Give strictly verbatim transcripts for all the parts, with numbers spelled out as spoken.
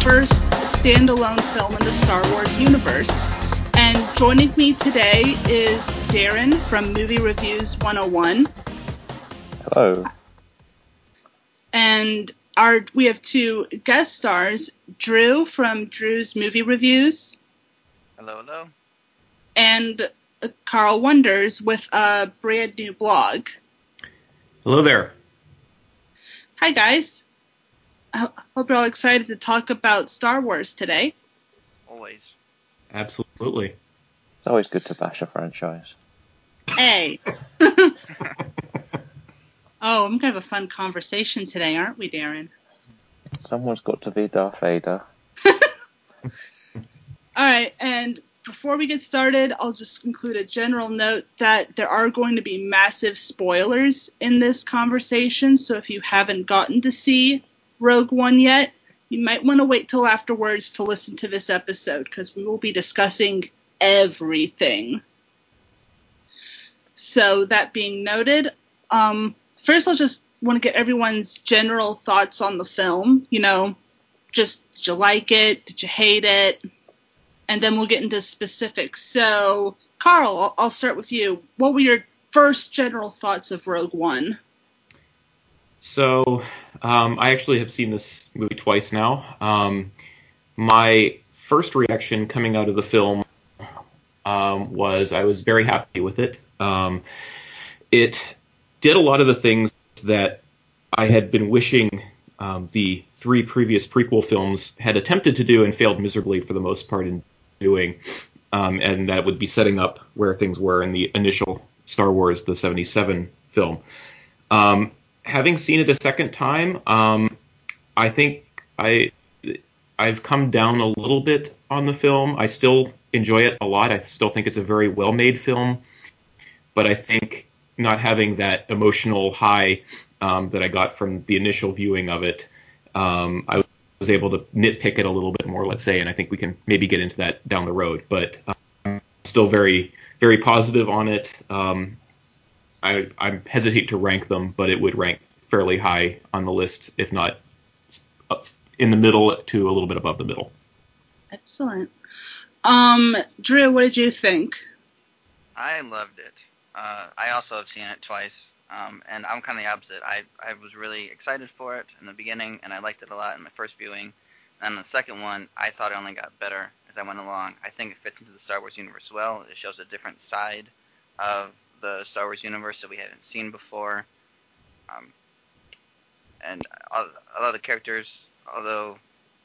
first standalone film in the Star Wars universe. And joining me today is Darren from Movie Reviews one oh one. Hello. And our we have two guest stars, Drew from Drew's Movie Reviews. Hello, hello. And uh, Carl Wonders with a brand new blog. Hello there. Hi, guys. I hope you're all excited to talk about Star Wars today. Always. Absolutely. It's always good to bash a franchise. Hey. Oh, I'm going to have a fun conversation today, aren't we, Darren? Someone's got to be Darth Vader. All right, and before we get started, I'll just include a general note that there are going to be massive spoilers in this conversation, so if you haven't gotten to see Rogue One yet, you might want to wait till afterwards to listen to this episode, because we will be discussing everything. So, that being noted, um, first I'll just want to get everyone's general thoughts on the film. You know, just, did you like it? Did you hate it? And then we'll get into specifics. So, Carl, I'll, I'll start with you. What were your first general thoughts of Rogue One? So, um, I actually have seen this movie twice now. Um, my first reaction coming out of the film um, was I was very happy with it. Um, it did a lot of the things that I had been wishing um, the three previous prequel films had attempted to do and failed miserably for the most part in doing, um, and that would be setting up where things were in the initial Star Wars, the seventy-seven film. Um, having seen it a second time, um, I think I, I've come down a little bit on the film. I still enjoy it a lot. I still think it's a very well-made film, but I think not having that emotional high um, that I got from the initial viewing of it, um, I was able to nitpick it a little bit more, let's say, and I think we can maybe get into that down the road. But um, I'm still very, very positive on it. Um, I, I hesitate to rank them, but it would rank fairly high on the list, if not in the middle to a little bit above the middle. Excellent. Um, Drew, what did you think? I loved it. Uh, I also have seen it twice, um, and I'm kind of the opposite. I, I was really excited for it in the beginning, and I liked it a lot in my first viewing. And the second one, I thought it only got better as I went along. I think it fits into the Star Wars universe well. It shows a different side of the Star Wars universe that we hadn't seen before. Um, and a lot of the characters, although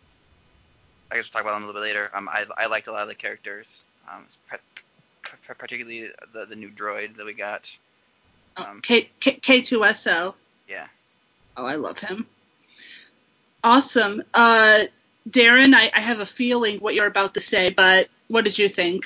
I guess we'll talk about them a little bit later, um, I, I liked a lot of the characters, um, particularly the, the new droid that we got. Um, K, K, K2SO. Yeah. Oh, I love him. Awesome. Uh, Darren, I, I have a feeling what you're about to say, but what did you think?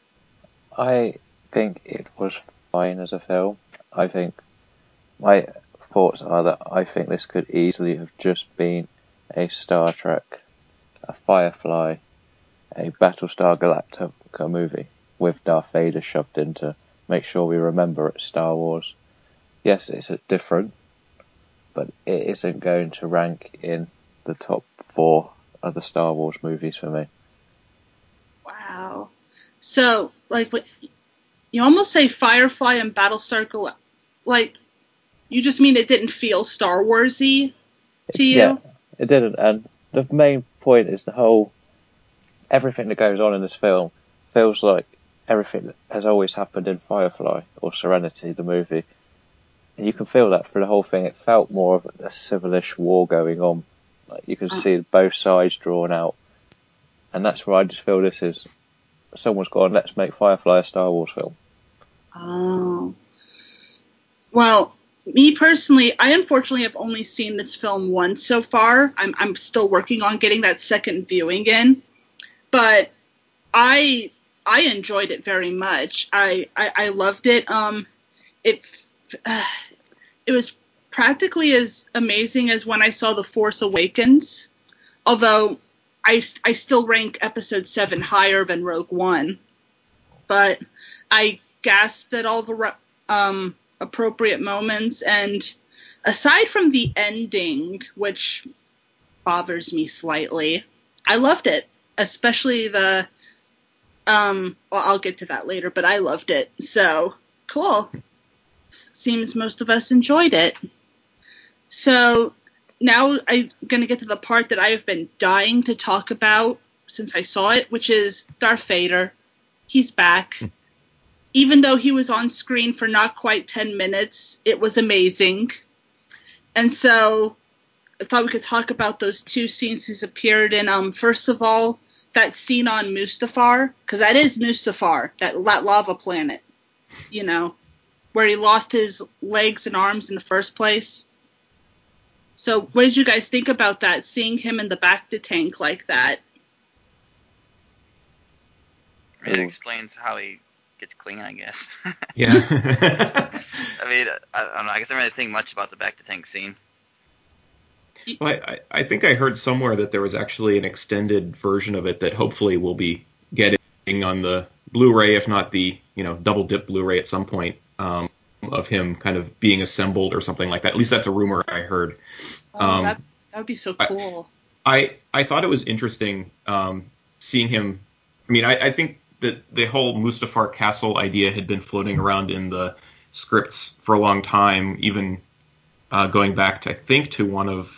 I think it was fine as a film. I think my thoughts are that I think this could easily have just been a Star Trek, a Firefly, a Battlestar Galactica movie with Darth Vader shoved in to make sure we remember it's Star Wars. Yes, it's different, but it isn't going to rank in the top four of the Star Wars movies for me. Wow. So, like, what, you almost say Firefly and Battlestar Galactica. Like, you just mean it didn't feel Star Wars-y to you? Yeah, it didn't. And the main point is the whole, everything that goes on in this film feels like everything that has always happened in Firefly or Serenity, the movie. And you can feel that through the whole thing. It felt more of a civilish war going on. Like you can see both sides drawn out. And that's where I just feel this is, someone's gone, let's make Firefly a Star Wars film. Oh. Well, me personally, I unfortunately have only seen this film once so far. I'm I'm still working on getting that second viewing in. But I I enjoyed it very much. I, I, I loved it. Um, it uh, it was practically as amazing as when I saw The Force Awakens. Although I, I still rank Episode seven higher than Rogue One. But I gasped at all the um, appropriate moments. And aside from the ending, which bothers me slightly, I loved it, especially the. Um, well, I'll get to that later, but I loved it. So cool. Seems most of us enjoyed it. So now I'm going to get to the part that I have been dying to talk about since I saw it, which is Darth Vader. He's back. Even though he was on screen for not quite ten minutes, it was amazing. And so I thought we could talk about those two scenes he's appeared in. Um, first of all, that scene on Mustafar, because that is Mustafar, that, that lava planet, you know, where he lost his legs and arms in the first place. So what did you guys think about that, seeing him in the bacta tank like that? I mean, it explains how he gets clean, I guess. Yeah. I mean, I, I don't know. I guess I don't really think much about the bacta tank scene. Well, I, I think I heard somewhere that there was actually an extended version of it that hopefully we'll be getting on the Blu-ray, if not the, you know, double dip Blu-ray at some point, um, of him kind of being assembled or something like that. At least that's a rumor I heard. Oh, um, that, that would be so cool. I, I, I thought it was interesting um, seeing him. I mean, I, I think that the whole Mustafar Castle idea had been floating around in the scripts for a long time, even uh, going back to, I think, to one of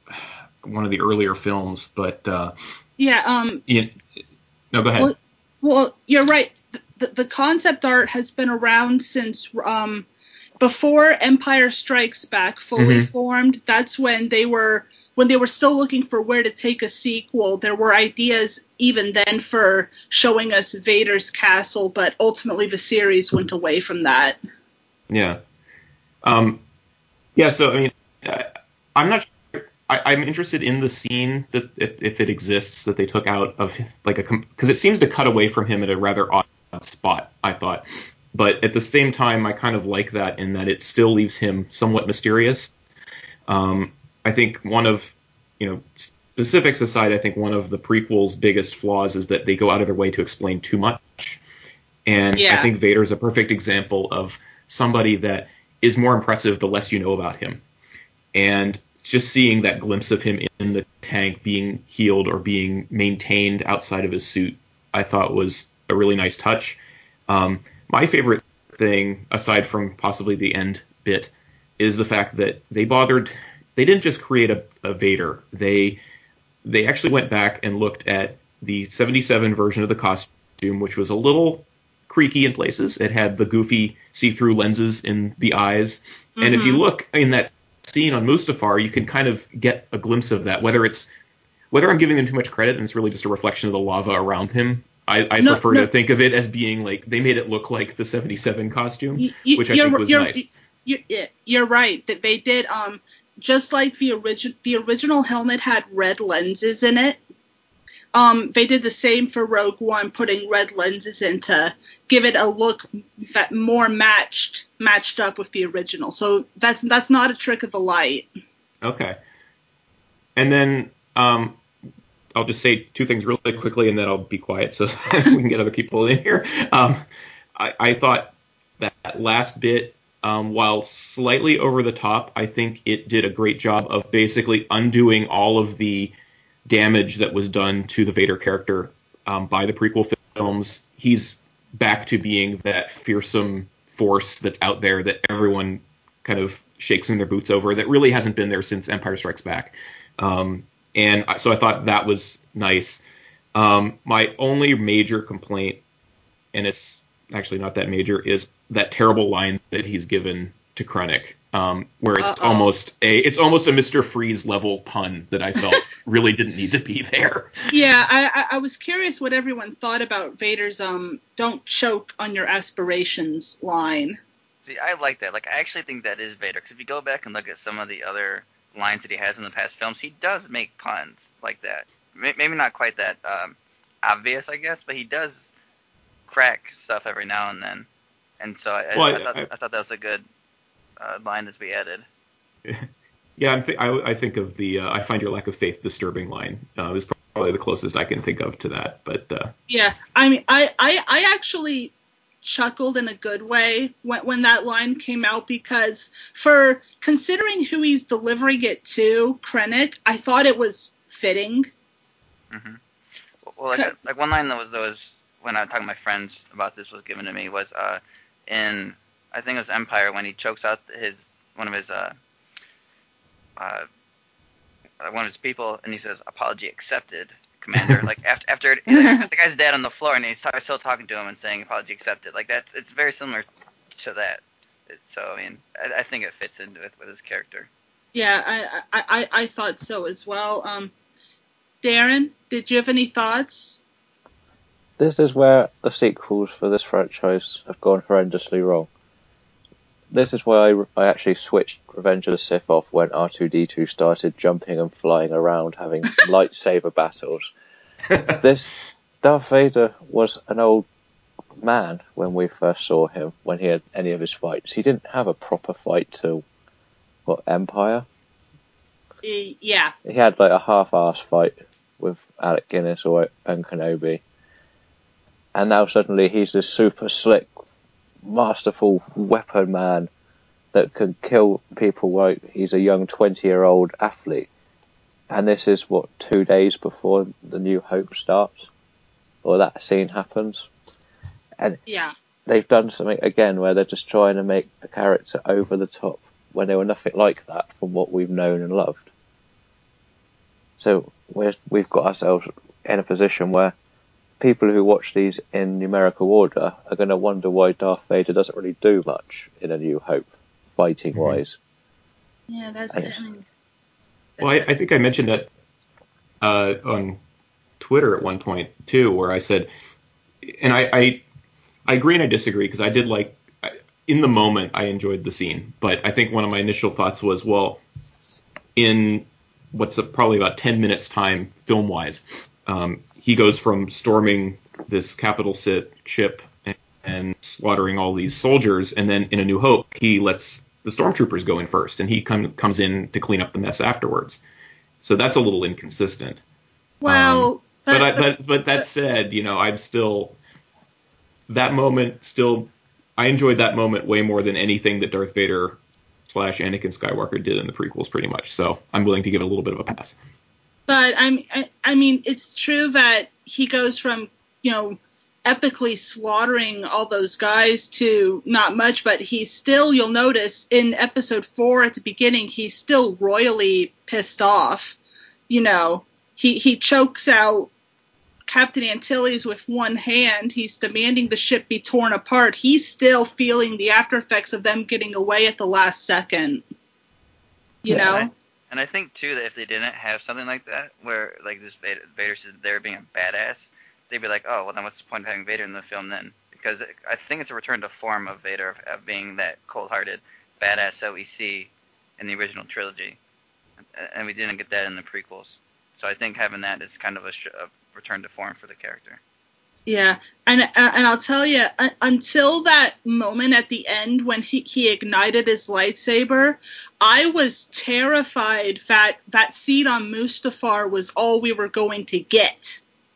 one of the earlier films, but uh, yeah. Um. You, no, go ahead. Well, well, you're right. The, the concept art has been around since um before Empire Strikes Back fully Mm-hmm. formed. That's when they were when they were still looking for where to take a sequel. There were ideas even then for showing us Vader's castle, but ultimately the series went away from that. Yeah. Um. Yeah. So I mean, I, I'm not. I, I'm interested in the scene that if, if it exists that they took out of like a because it seems to cut away from him at a rather odd spot, I thought. But at the same time, I kind of like that in that it still leaves him somewhat mysterious. Um, I think one of, you know, specifics aside, I think one of the prequel's biggest flaws is that they go out of their way to explain too much. And Yeah. I think Vader's a perfect example of somebody that is more impressive the less you know about him. And just seeing that glimpse of him in the tank being healed or being maintained outside of his suit, I thought was a really nice touch. Um, my favorite thing, aside from possibly the end bit, is the fact that they bothered. They didn't just create a, a Vader. They they actually went back and looked at the seventy-seven version of the costume, which was a little creaky in places. It had the goofy see-through lenses in the eyes, mm-hmm. and if you look in that scene on Mustafar, you can kind of get a glimpse of that. Whether it's whether I'm giving them too much credit and it's really just a reflection of the lava around him, I, I no, prefer no. to think of it as being like they made it look like the seventy-seven costume, you, which I think was you're, nice. You're, you're right that they did. Um, just like the original, the original helmet had red lenses in it. Um, they did the same for Rogue One, putting red lenses in to give it a look that more matched matched up with the original. So that's that's not a trick of the light. Okay. And then um, I'll just say two things really quickly, and then I'll be quiet so we can get other people in here. Um, I, I thought that last bit, um, while slightly over the top, I think it did a great job of basically undoing all of the damage that was done to the Vader character um, by the prequel films. He's back to being that fearsome force that's out there that everyone kind of shakes in their boots over, that really hasn't been there since Empire Strikes Back. Um, and so I thought that was nice. Um, my only major complaint, and it's actually not that major, is that terrible line that he's given to Krennic, um, where it's Uh-oh. almost a it's almost a Mister Freeze level pun that I felt really didn't need to be there. Yeah, I, I was curious what everyone thought about Vader's um "Don't choke on your aspirations" line. See, I like that. Like, I actually think that is Vader, because if you go back and look at some of the other lines that he has in the past films, he does make puns like that. Maybe not quite that um, obvious, I guess, but he does crack stuff every now and then. And so I, well, I, I, thought, I, I thought that was a good uh, line that we added. Yeah, I'm th- I, I think of the uh, "I find your lack of faith disturbing" line. Uh, it was probably the closest I can think of to that. But uh, yeah, I mean, I, I, I actually chuckled in a good way when when that line came out, because for considering who he's delivering it to, Krennic, I thought it was fitting. Mm-hmm. Well, like, like one line that was, that was when I was talking to my friends about this was given to me was uh, in, I think it was Empire, when he chokes out his, one of his, uh, uh, one of his people, and he says, "Apology accepted, Commander." Like after after like, the guy's dead on the floor, and he's t- still talking to him and saying, "Apology accepted." Like that's, it's very similar to that. So I mean, I, I think it fits into it with his character. Yeah, I, I, I, I thought so as well. Um, Darren, did you have any thoughts? This is where the sequels for this franchise have gone horrendously wrong. This is why I, I actually switched Revenge of the Sith off when R two D two started jumping and flying around having lightsaber battles. This Darth Vader was an old man when we first saw him, when he had any of his fights. He didn't have a proper fight till, what, Empire? Uh, yeah. He had like a half-ass fight with Alec Guinness or and Kenobi. And now suddenly he's this super slick, masterful weapon man that can kill people like he's a young twenty-year-old athlete. And this is, what, two days before the New Hope starts? Or that scene happens? And yeah. they've done something again where they're just trying to make a character over the top when they were nothing like that from what we've known and loved. So we're, we've got ourselves in a position where people who watch these in numerical order are going to wonder why Darth Vader doesn't really do much in A New Hope, fighting-wise. Mm-hmm. Yeah, that's... I, I mean, well, I, I think I mentioned that uh, on Twitter at one point, too, where I said, and I, I, I agree and I disagree, because I did like, in the moment, I enjoyed the scene, but I think one of my initial thoughts was, well, in what's a, probably about ten minutes time, film-wise, um, he goes from storming this capital ship and, and slaughtering all these soldiers, and then in A New Hope, he lets the stormtroopers go in first, and he come, comes in to clean up the mess afterwards. So that's a little inconsistent. Well, um, but, but, I, but but that said, you know, I'm still that moment still I enjoyed that moment way more than anything that Darth Vader slash Anakin Skywalker did in the prequels, pretty much. So I'm willing to give it a little bit of a pass. But I'm, I, I mean, it's true that he goes from, you know, epically slaughtering all those guys to not much, but he's still, you'll notice in episode four at the beginning, he's still royally pissed off. You know, he, he chokes out Captain Antilles with one hand. He's demanding the ship be torn apart. He's still feeling the after effects of them getting away at the last second. You yeah, know? And I, and I think, too, that if they didn't have something like that, where, like, this Vader, Vader said they're being a badass, they'd be like, oh, well, then what's the point of having Vader in the film then? Because it, I think it's a return to form of Vader, of, of being that cold-hearted badass that we see in the original trilogy. And we didn't get that in the prequels. So I think having that is kind of a, sh- a return to form for the character. Yeah, and and I'll tell you, until that moment at the end when he, he ignited his lightsaber, I was terrified that that scene on Mustafar was all we were going to get.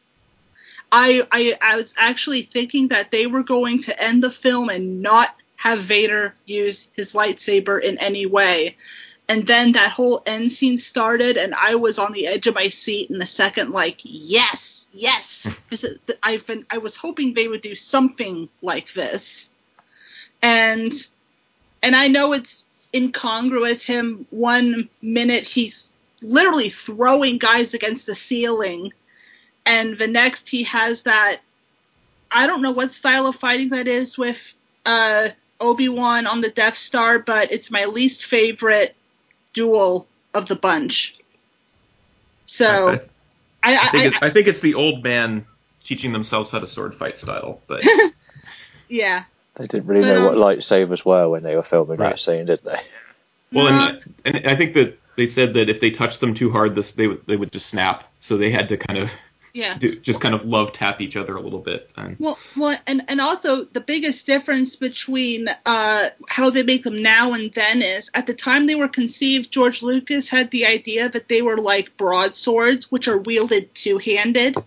I, I I was actually thinking that they were going to end the film and not have Vader use his lightsaber in any way. And then that whole end scene started, and I was on the edge of my seat in a second, like, yes, yes. I've been, I was hoping they would do something like this. And, and I know it's incongruous. Him one minute he's literally throwing guys against the ceiling, and the next he has that, I don't know what style of fighting that is with uh, Obi-Wan on the Death Star, but it's my least favorite duel of the bunch. So, I, I, I think I, it, I think it's the old man teaching themselves how to sword fight style, but yeah, they didn't really but, know um, what lightsabers were when they were filming right. that scene, did they? Well, no. and, and I think that they said that if they touched them too hard, this they would they would just snap. So they had to kind of yeah. do, just kind of love tap each other a little bit. And, Well, well, and, and also the biggest difference between uh, how they make them now and then is at the time they were conceived, George Lucas had the idea that they were like broadswords, which are wielded two-handed.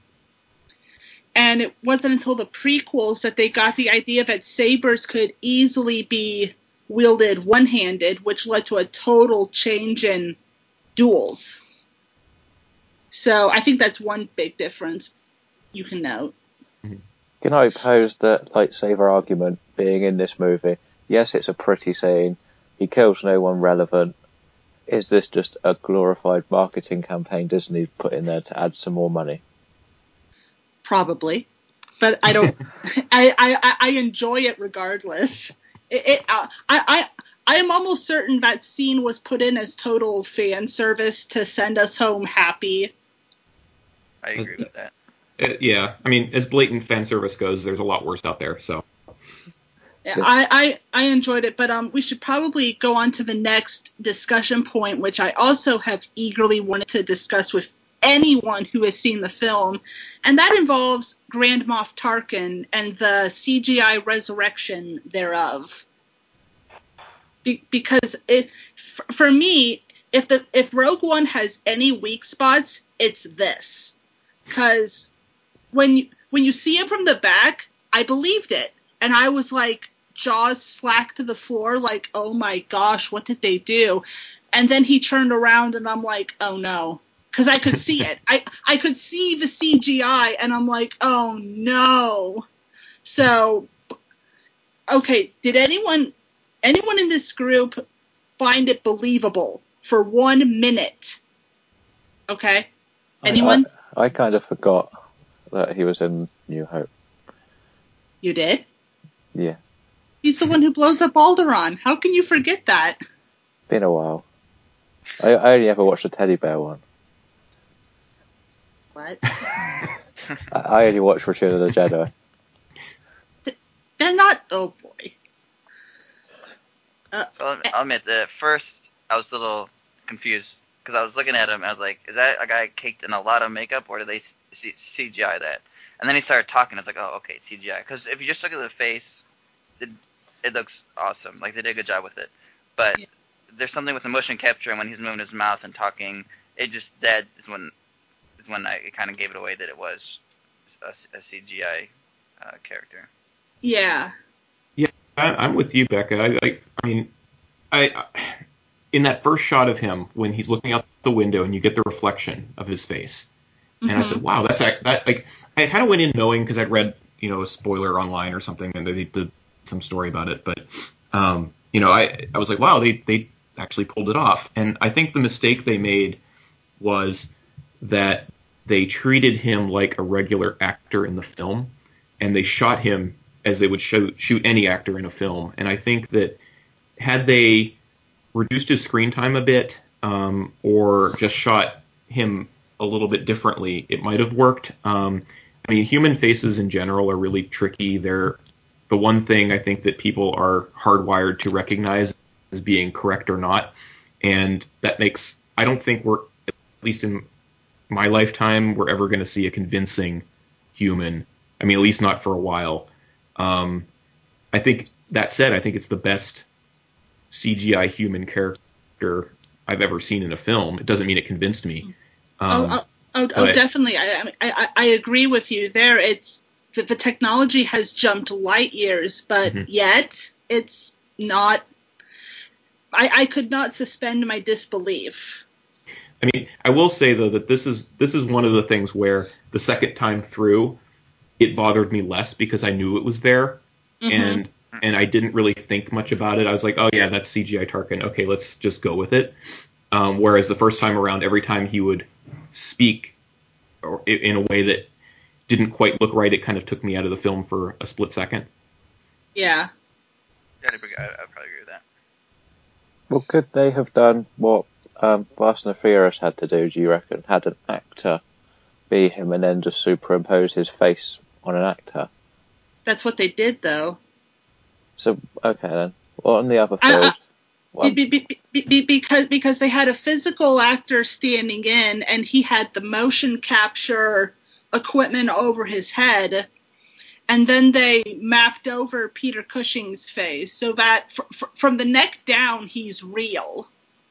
And it wasn't until the prequels that they got the idea that sabers could easily be wielded one-handed, which led to a total change in duels. So I think that's one big difference you can note. Can I pose the lightsaber argument being in this movie? Yes, it's a pretty scene. He kills no one relevant. Is this just a glorified marketing campaign Disney put in there to add some more money? Probably. But I don't, I, I, I enjoy it regardless. It, it uh, I, I, I am almost certain that scene was put in as total fan service to send us home happy. I agree with that. Uh, yeah, I mean, as blatant fan service goes, there's a lot worse out there. So, yeah. I, I, I enjoyed it, but um, we should probably go on to the next discussion point, which I also have eagerly wanted to discuss with anyone who has seen the film, and that involves Grand Moff Tarkin and the C G I resurrection thereof. Be- because it, f- for me, if the if Rogue One has any weak spots, it's this. Because when you, when you see him from the back, I believed it. And I was like, jaws slack to the floor, like, oh my gosh, what did they do? And then he turned around and I'm like, oh no. Because I could see it. I, I could see the C G I and I'm like, oh no. So, okay, did anyone anyone in this group find it believable for one minute? Okay? Anyone? I, I, I kind of forgot that he was in New Hope. You did? Yeah. He's the one who blows up Alderaan. How can you forget that? Been a while. I, I only ever watched the teddy bear one. What? I, I only watched Return of the Jedi. They're not... Oh, boy. Uh, So I'll, I'll admit that at first I was a little confused because I was looking at him and I was like, is that a guy caked in a lot of makeup or did they C- CGI that? And then he started talking. I was like, oh, okay, it's C G I. Because if you just look at the face, it, it looks awesome. Like, they did a good job with it. But Yeah. there's something with the motion capture and when he's moving his mouth and talking, it just, that is when is when I, it kind of gave it away that it was a, a C G I uh, character. Yeah. yeah, I, I'm with you, Becca. I, I, I mean, I, I in that first shot of him when he's looking out the window and you get the reflection of his face, and Mm-hmm. I said, wow, that's that like I kind of went in knowing because I'd read you know a spoiler online or something and they did some story about it, but um, you know I I was like, wow, they they actually pulled it off, and I think the mistake they made was that they treated him like a regular actor in the film, and they shot him as they would shoot shoot any actor in a film, and I think that had they reduced his screen time a bit, um, or just shot him a little bit differently, it might have worked. Um, I mean, human faces in general are really tricky. They're the one thing I think that people are hardwired to recognize as being correct or not, and that makes I don't think we're, at least in my lifetime, we're ever going to see a convincing human. I mean, at least not for a while. Um, I think that said, I think it's the best C G I human character I've ever seen in a film. It doesn't mean it convinced me. Um, oh, oh, oh, but, oh, definitely. I, I, I agree with you there. It's the, the technology has jumped light years, but mm-hmm. yet it's not. I, I could not suspend my disbelief. I mean, I will say though that this is this is one of the things where the second time through, it bothered me less because I knew it was there, Mm-hmm. and and I didn't really think much about it. I was like, oh yeah, that's C G I Tarkin. Okay, let's just go with it. Um, whereas the first time around, every time he would speak or in a way that didn't quite look right, it kind of took me out of the film for a split second. Yeah. Yeah, I'd, I'd probably agree with that. Well, could they have done what um, Fast and the Furious had to do, do you reckon? Had an actor be him and then just superimpose his face on an actor? That's what they did, though. So, okay then. Well, on the other I- field... I- well, Be, be, be, be, because because they had a physical actor standing in, and he had the motion capture equipment over his head, and then they mapped over Peter Cushing's face so that fr- fr- from the neck down he's real,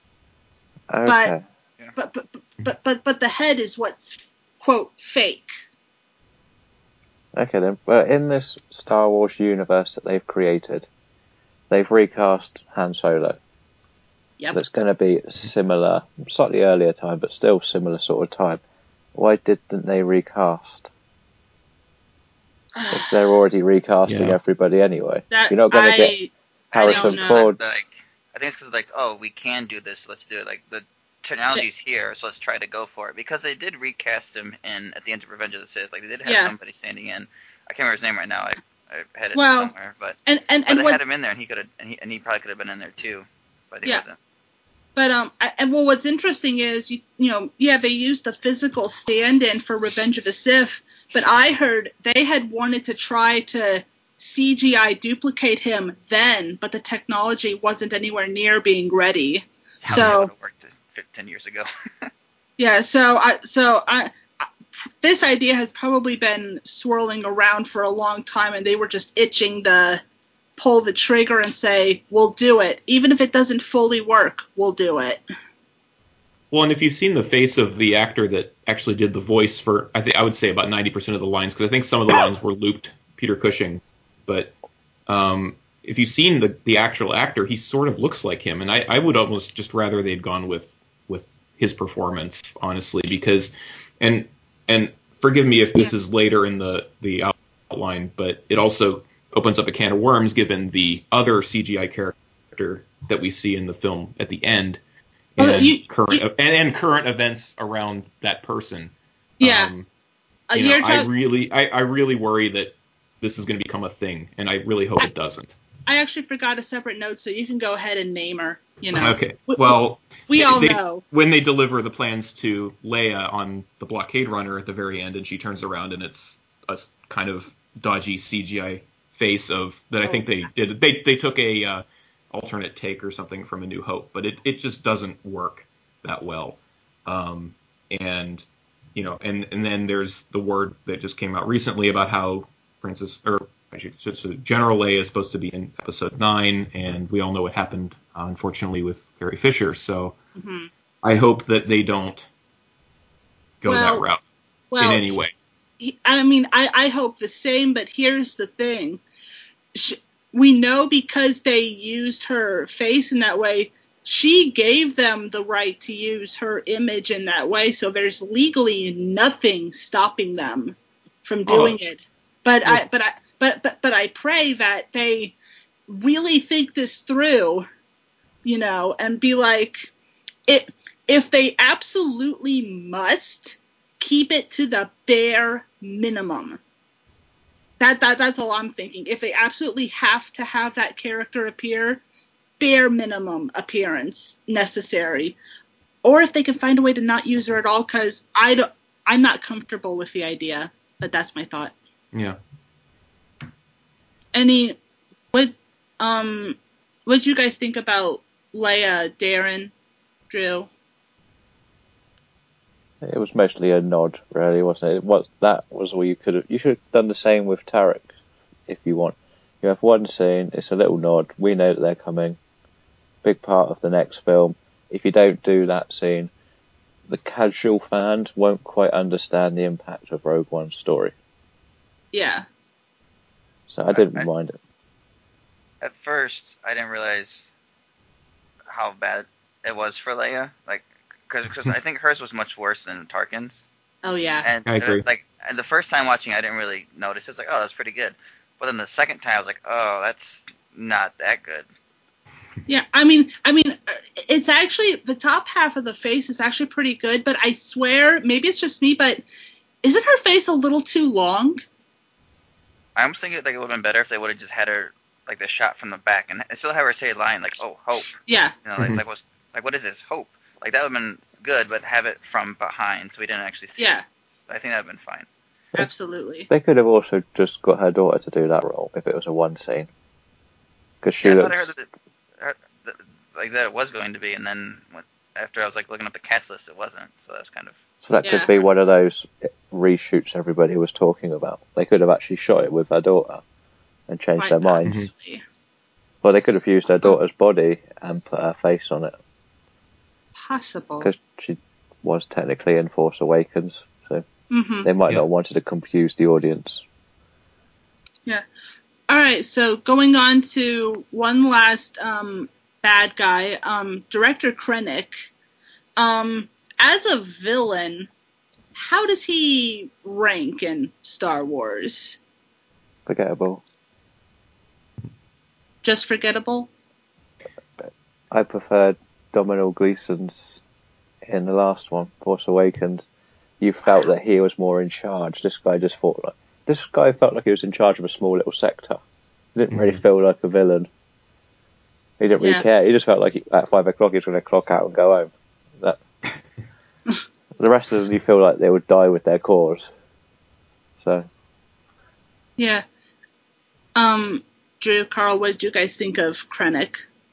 okay. Yeah. but but, but but but the head is what's quote fake. Okay then. Well, in this Star Wars universe that they've created, they've recast Han Solo. Yep. That's going to be similar, slightly earlier time, but still similar sort of time. why didn't they recast? If they're already recasting Yeah. everybody anyway. That, You're not going to I, get I Harrison don't know. Ford. Like, I think it's because like, oh, we can do this, let's do it. Like the technology's here, so let's try to go for it. Because they did recast him in at the end of Revenge of the Sith. Like they did have Yeah. somebody standing in. I can't remember his name right now. I I had it Well, somewhere, but and and but and they what, had him in there, and he could have, and he and he probably could have been in there too, but he Yeah. wasn't. But um, I, and well, what's interesting is you you know yeah they used a physical stand-in for Revenge of the Sith, but I heard they had wanted to try to C G I duplicate him then, but the technology wasn't anywhere near being ready. How So- that would have worked ten years ago. Yeah, so I so I, I this idea has probably been swirling around for a long time, and they were just itching to pull the trigger and say, "We'll do it, even if it doesn't fully work. We'll do it." Well, and if you've seen the face of the actor that actually did the voice for, I think I would say about ninety percent of the lines, because I think some of the lines were looped Peter Cushing, but um, if you've seen the the actual actor, he sort of looks like him, and I, I would almost just rather they'd gone with with his performance, honestly, because and and forgive me if this is later in the the outline, but it also opens up a can of worms given the other C G I character that we see in the film at the end. And, Oh, you- current you- and, and current events around that person. Yeah. Um, Uh, you know, you're I talk- really, I, I really worry that this is going to become a thing, and I really hope it doesn't. I actually forgot a separate note, so you can go ahead and name her. You know. Okay. We- Well, we all they- know. when they deliver the plans to Leia on the blockade runner at the very end, and she turns around and it's a s- kind of dodgy C G I face of that. I Oh, think they yeah. did. They they took a uh, alternate take or something from A New Hope, but it, it just doesn't work that well. Um, and you know, and and then there's the word that just came out recently about how Princess or actually just General Leia is supposed to be in Episode nine, and we all know what happened, uh, unfortunately, with Carrie Fisher. So hmm I hope that they don't go Well- that route Well, in any way. he- I mean, I, I hope the same, but here's the thing. Sh we know because they used her face in that way, she gave them the right to use her image in that way, so there's legally nothing stopping them from doing Oh. it. But I Well- but I but, but but I pray that they really think this through, you know, and be like, it if they absolutely must, keep it to the bare minimum. That, that that's all I'm thinking. If they absolutely have to have that character appear, bare minimum appearance necessary. Or if they can find a way to not use her at all, because I don't, I'm not comfortable with the idea. But that's my thought. Yeah. Any, what, um, what do you guys think about Leia, Darren, Drew? It was mostly a nod, really, wasn't it? It was, that was all you could have. You should have done the same with Tarek, if you want. You have one scene, it's a little nod. We know that they're coming. Big part of the next film. If you don't do that scene, the casual fans won't quite understand the impact of Rogue One's story. Yeah. So I didn't I- mind it. At first, I didn't realize how bad it was for Leia. Like, because I think hers was much worse than Tarkin's. Oh yeah. And I agree. uh, like, and the first time watching, I didn't really notice. It's like, oh, that's pretty good. But then the second time, I was like, oh, that's not that good. Yeah, I mean, I mean, it's actually the top half of the face is actually pretty good, but I swear, maybe it's just me, but isn't her face a little too long? I almost think it, like it would have been better if they would have just had her like the shot from the back and still have her say a line like, "Oh, hope." Yeah, You know, like Mhm. like what's like what is this hope? Like that would have been good, but have it from behind so we didn't actually see yeah, it. I think that would have been fine. absolutely. They could have also just got her daughter to do that role if it was a one scene. Because she Yeah, I looks. thought I heard that, it, her- that like that it was going to be, and then when, after I was like looking up the cast list, it wasn't. So that's kind of So that Yeah. could be one of those reshoots everybody was talking about. They could have actually shot it with her daughter and changed Quite their minds. possibly. Or they could have used her daughter's body and put her face on it. Possible. Because she was technically in Force Awakens. So Mm-hmm. they might Yeah. not have wanted to confuse the audience. All right, so going on to one last um, bad guy, um, Director Krennic. Um, as a villain, how does he rank in Star Wars? Forgettable. Just forgettable? I preferred Domhnall Gleeson's in the last one, Force Awakens. You felt that he was more in charge. This guy just thought like this guy felt like he was in charge of a small little sector. He didn't really feel like a villain. He didn't really Yeah. care. He just felt like he, at five o'clock he was going to clock out and go home. That the rest of them, you feel like they would die with their cause. So Yeah. Um, Drew, Carl, what did you guys think of Krennic?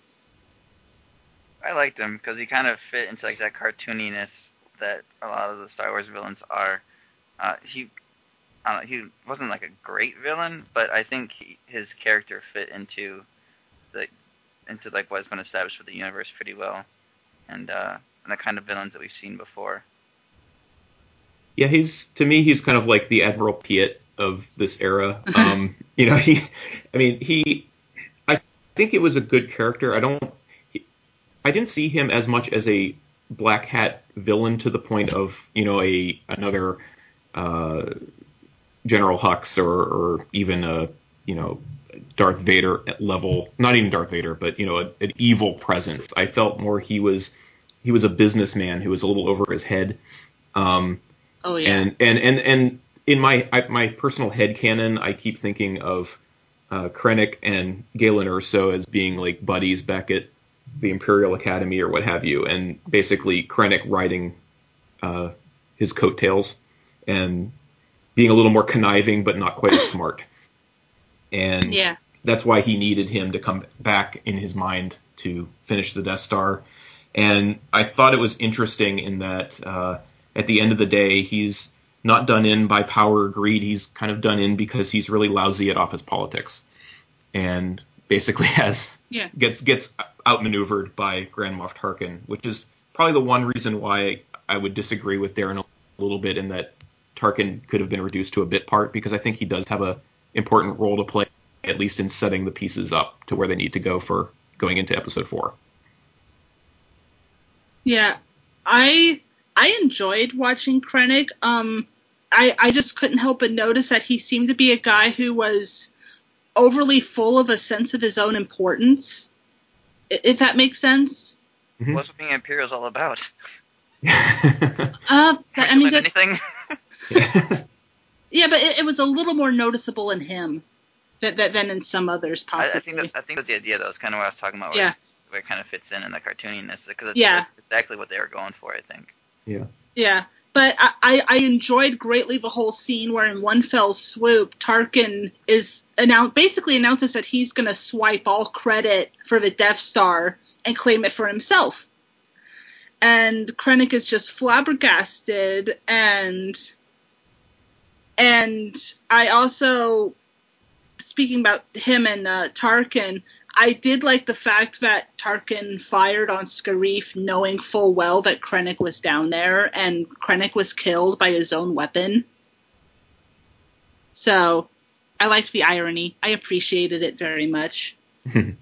I liked him because he kind of fit into like that cartooniness that a lot of the Star Wars villains are. Uh, he, I don't know, he wasn't like a great villain, but I think he, his character fit into the into like what's been established with the universe pretty well, and uh, and the kind of villains that we've seen before. Yeah, he's to me he's kind of like the Admiral Piet of this era. Um, you know, he, I mean, he, I think it was a good character. I don't, he, I didn't see him as much as a black hat villain to the point of you know a another uh, General Hux or or even a you know Darth Vader level, not even Darth Vader, but you know a, an evil presence. I felt more he was he was a businessman who was a little over his head. Um, Oh yeah. And and and and in my I, my personal headcanon, I keep thinking of uh, Krennic and Galen Erso as being like buddies back at the Imperial Academy or what have you, and basically Krennic riding uh, his coattails and being a little more conniving, but not quite as smart. And Yeah. that's why he needed him to come back in his mind to finish the Death Star. And I thought it was interesting in that. Uh, At the end of the day, he's not done in by power or greed. He's kind of done in because he's really lousy at office politics, and basically has Yeah. gets gets outmaneuvered by Grand Moff Tarkin, which is probably the one reason why I would disagree with Darren a little bit in that Tarkin could have been reduced to a bit part, because I think he does have a important role to play, at least in setting the pieces up to where they need to go for going into Episode Four. Yeah. I I enjoyed watching Krennic. Um, I, I just couldn't help but notice that he seemed to be a guy who was overly full of a sense of his own importance, i- if that makes sense. Mm-hmm. What's what being Imperial is all about? Uh, Haven't I you mean, learned that, anything? yeah, but it, it was a little more noticeable in him than, than than in some others, I, I possibly. think that I think that's the idea, though. It's kind of what I was talking about. Where, Yeah. it's, where it kind of fits in in the cartooniness, because it's, Yeah. it's exactly what they were going for, I think. Yeah. Yeah, but I, I, I enjoyed greatly the whole scene where in one fell swoop, Tarkin is annou- basically announces that he's going to swipe all credit for the Death Star and claim it for himself. And Krennic is just flabbergasted, and and I also, speaking about him and uh, Tarkin, I did like the fact that Tarkin fired on Scarif knowing full well that Krennic was down there, and Krennic was killed by his own weapon. So, I liked the irony. I appreciated it very much. Well,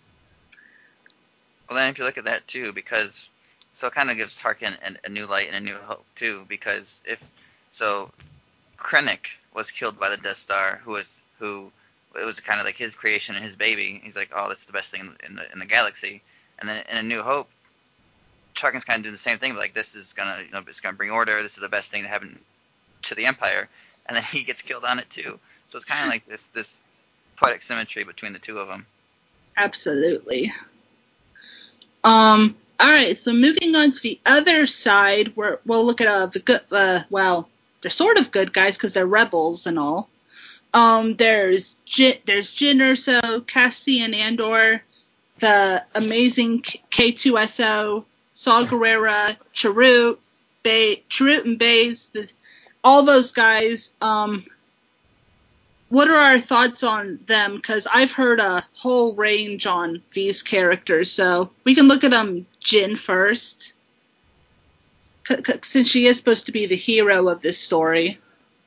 then if you look at that too, because so it kind of gives Tarkin a, a new light and a new hope too, because if so, Krennic was killed by the Death Star, who was who it was kind of like his creation and his baby. He's like, oh, this is the best thing in, in the in the galaxy. And then in A New Hope, Tarkin's kind of doing the same thing, but like this is gonna you know it's gonna bring order. This is the best thing to happen to the Empire, and then he gets killed on it too. So it's kind of like this this poetic symmetry between the two of them. Absolutely. Um. All right. So moving on to the other side, where we'll look at uh, the good. Uh, well, they're sort of good guys because they're rebels and all. Um. There's J- there's Jyn Erso, Cassian Andor, the amazing K two S O, Saw Gerrera, Chirrut, Bay, Chirrut and Baze, the, all those guys. Um. What are our thoughts on them? Because I've heard a whole range on these characters, so we can look at um Jyn first, c- c- since she is supposed to be the hero of this story.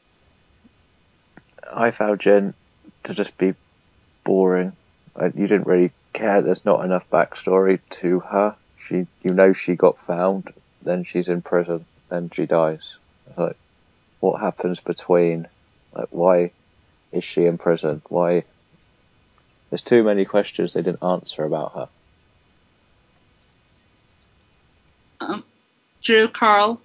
I found Jen to just be boring. I, you didn't really care. There's not enough backstory to her. She, you know, she got found, then she's in prison, then she dies. Like, what happens between, like, why is she in prison? Why? There's too many questions they didn't answer about her. Um, Drew, Carl?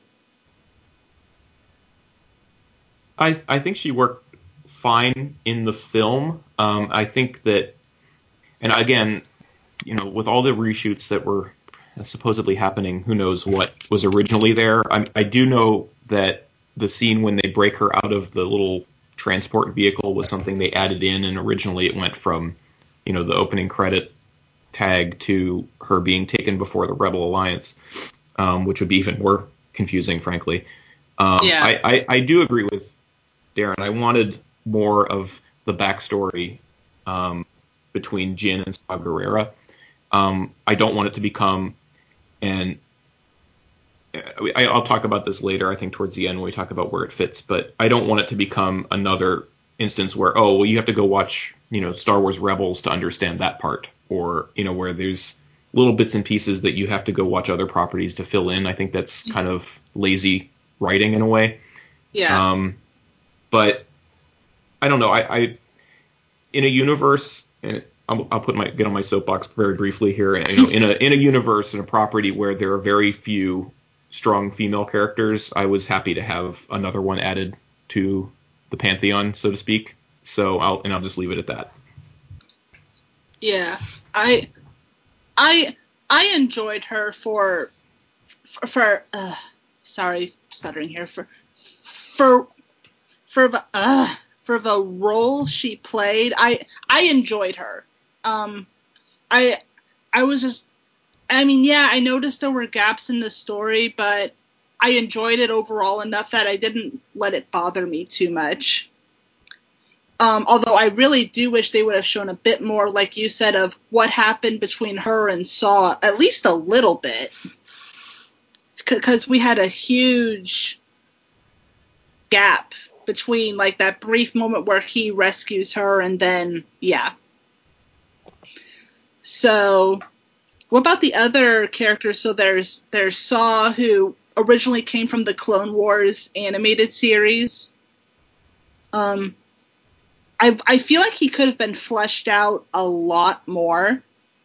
I I think she worked fine in the film. Um, I think that, and again, you know, with all the reshoots that were supposedly happening, who knows what was originally there. I, I do know that the scene when they break her out of the little transport vehicle was something they added in, and originally it went from, you know, the opening credit tag to her being taken before the Rebel Alliance, um, which would be even more confusing, frankly. Um, Yeah. I, I, I do agree with Darren. I wanted more of the backstory um, between Jyn and Saw Gerrera. Um, I don't want it to become, and I, I'll talk about this later, I think towards the end when we talk about where it fits, but I don't want it to become another instance where, oh, well, you have to go watch, you know, Star Wars Rebels to understand that part, or, you know, where there's little bits and pieces that you have to go watch other properties to fill in. I think that's kind of lazy writing in a way. Yeah. Um, but I don't know. I, I in a universe, and I'll, I'll put my get on my soapbox very briefly here. You know, in a in a universe in a property where there are very few strong female characters, I was happy to have another one added to the pantheon, so to speak. So I'll and I'll just leave it at that. Yeah, I, I, I enjoyed her for, for, for uh, sorry, stuttering here for, for, for the, uh, for the role she played. I, I enjoyed her. Um, I, I was just, I mean, yeah, I noticed there were gaps in the story, but I enjoyed it overall enough that I didn't let it bother me too much. Um, although I really do wish they would have shown a bit more, like you said, of what happened between her and Saw, at least a little bit. Because we had a huge gap between, like, that brief moment where he rescues her and then, yeah. So, what about the other characters? So there's, there's Saw, who originally came from the Clone Wars animated series. Um... I, I feel like he could have been fleshed out a lot more.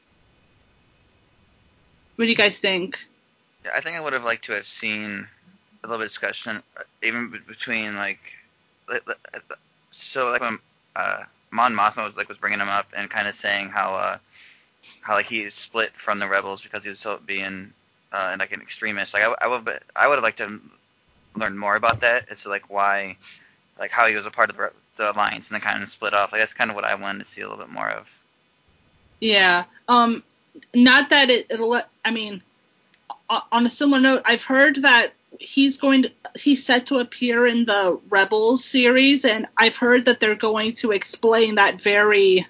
What do you guys think? Yeah, I think I would have liked to have seen a little bit of discussion, uh, even b- between like, li- li- uh, so like when uh, Mon Mothma was like was bringing him up and kind of saying how uh, how like he split from the rebels because he was still being uh, like an extremist. Like I, I would I would have liked to learn more about that as to like why, like how he was a part of the, the alliance and then kind of split off. Like that's kind of what I wanted to see a little bit more of. Yeah. Um. Not that it, it'll let. I mean, on a similar note, I've heard that he's going to he's set to appear in the Rebels series, and I've heard that they're going to explain that very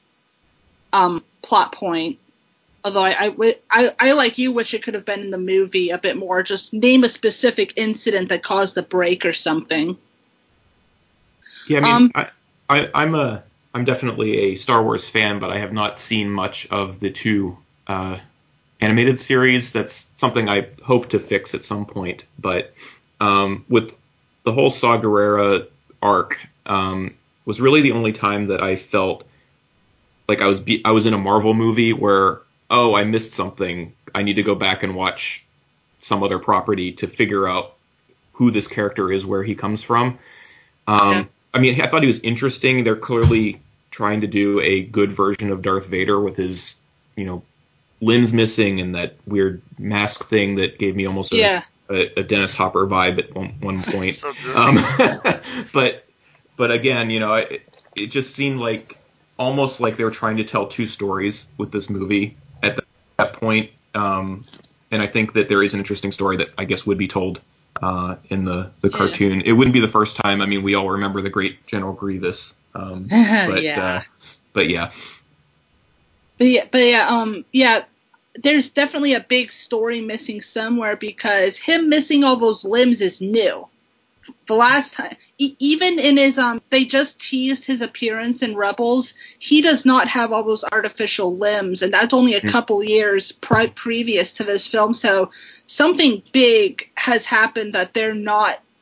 um plot point. Although I, I, I, I, like you, wish it could have been in the movie a bit more. Just name a specific incident that caused the break or something. Yeah, I mean, Um, I, I, I'm a, I'm definitely a Star Wars fan, but I have not seen much of the two uh, animated series. That's something I hope to fix at some point. But um, with the whole Saw Gerrera arc, um, was really the only time that I felt like I was be- I was in a Marvel movie where, oh, I missed something. I need to go back and watch some other property to figure out who this character is, where he comes from. Um, yeah. I mean, I thought he was interesting. They're clearly trying to do a good version of Darth Vader with his, you know, limbs missing and that weird mask thing that gave me almost a, Yeah. a, a Dennis Hopper vibe at one, one point. So goofy. Um, but but again, you know, it, it just seemed like almost like they were trying to tell two stories with this movie at that, that point. Um, and I think that there is an interesting story that I guess would be told uh, in the, the Yeah. cartoon. It wouldn't be the first time. I mean, we all remember the great General Grievous. Um, but, yeah. uh, but yeah. But yeah, but yeah, um, yeah, there's definitely a big story missing somewhere because him missing all those limbs is new. The last time, e- even in his, um, they just teased his appearance in Rebels. He does not have all those artificial limbs, and that's only a Mm. couple years pre- previous to this film. So something big has happened that they're not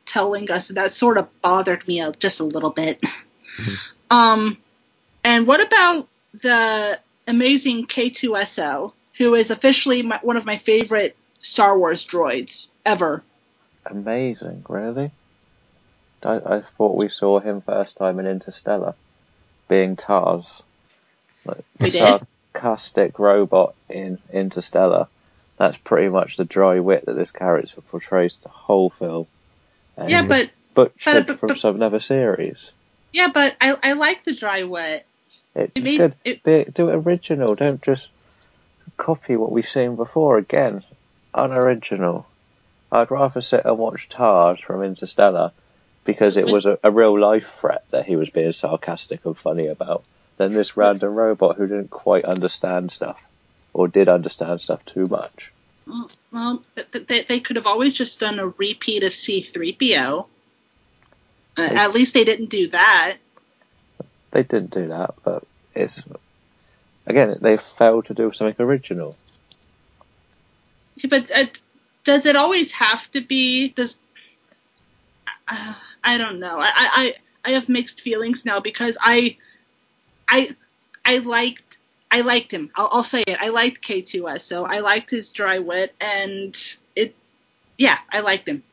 telling us, and that sort of bothered me out just a little bit. Mm-hmm. Um, and what about the amazing K two S O, who is officially my, one of my favorite Star Wars droids ever? Amazing, really? I, I thought we saw him first time in Interstellar, being Tars. Like, the We did? sarcastic robot in Interstellar. That's pretty much the dry wit that this character portrays the whole film. And Yeah, but butchered but, but, from but some other series. yeah, but I I like the dry wit. It's It made good. it. Be, do it original. Don't just copy what we've seen before again. Unoriginal. I'd rather sit and watch Tars from Interstellar because it was a, a real life threat that he was being sarcastic and funny about than this random robot who didn't quite understand stuff or did understand stuff too much. Well, they, they could have always just done a repeat of C three P O. Uh, at least they didn't do that. They didn't do that, but it's again they failed to do something original. But uh, does it always have to be? Does uh, I don't know. I, I I have mixed feelings now because I I I liked I liked him. I'll, I'll say it. I liked K two S O. I liked his dry wit, and it yeah, I liked him.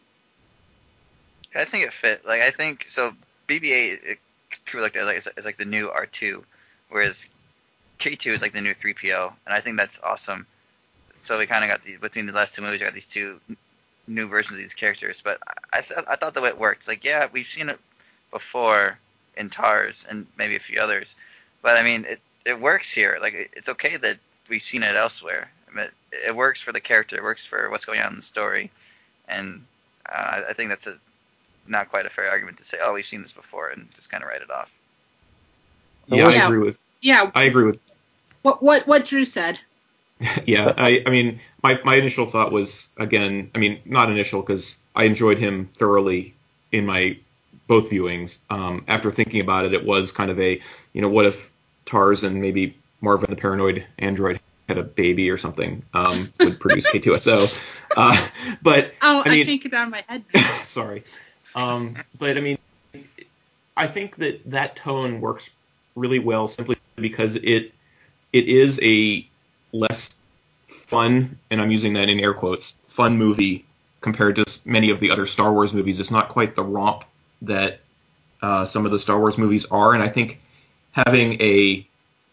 I think it fit. Like I think so. B B eight it could be looked at like it's, it's like the new R two, whereas K two is like the new three P O, and I think that's awesome. So we kind of got the between the last two movies, we got these two new versions of these characters. But I th- I thought the way it worked, it's like yeah, we've seen it before in Tars and maybe a few others, but I mean it it works here. Like it, it's okay that we've seen it elsewhere. I mean, it, it works for the character, it works for what's going on in the story, and uh, I, I think that's a not quite a fair argument to say, oh, we've seen this before, and just kind of write it off. Yeah, Yeah. I agree with. Yeah. I agree with. What what what Drew said. Yeah, I, I mean, my, my initial thought was, again, I mean, not initial, because I enjoyed him thoroughly in my both viewings. Um, after thinking about it, it was kind of a, you know, what if Tars and maybe Marvin the Paranoid Android had a baby or something, um, would produce K two S O. Uh, but, Oh, I, mean, I can't get that out of my head now. Sorry. Um, but, I mean, I think that that tone works really well simply because it it is a less fun, and I'm using that in air quotes, fun movie compared to many of the other Star Wars movies. It's not quite the romp that uh, some of the Star Wars movies are, and I think having a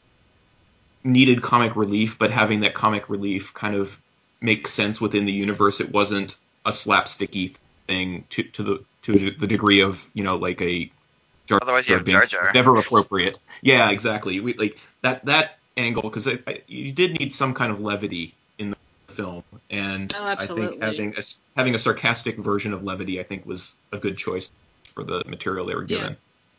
needed comic relief, but having that comic relief kind of make sense within the universe. It wasn't a slapsticky thing to, to the to the degree of, you know, like a Jar Otherwise, you Jar have Jar Binks. Jar. It's never appropriate. Yeah, exactly. We, like that that angle, because you did need some kind of levity in the film, and Oh, I think absolutely. having a having a sarcastic version of levity, I think, was a good choice for the material they were given.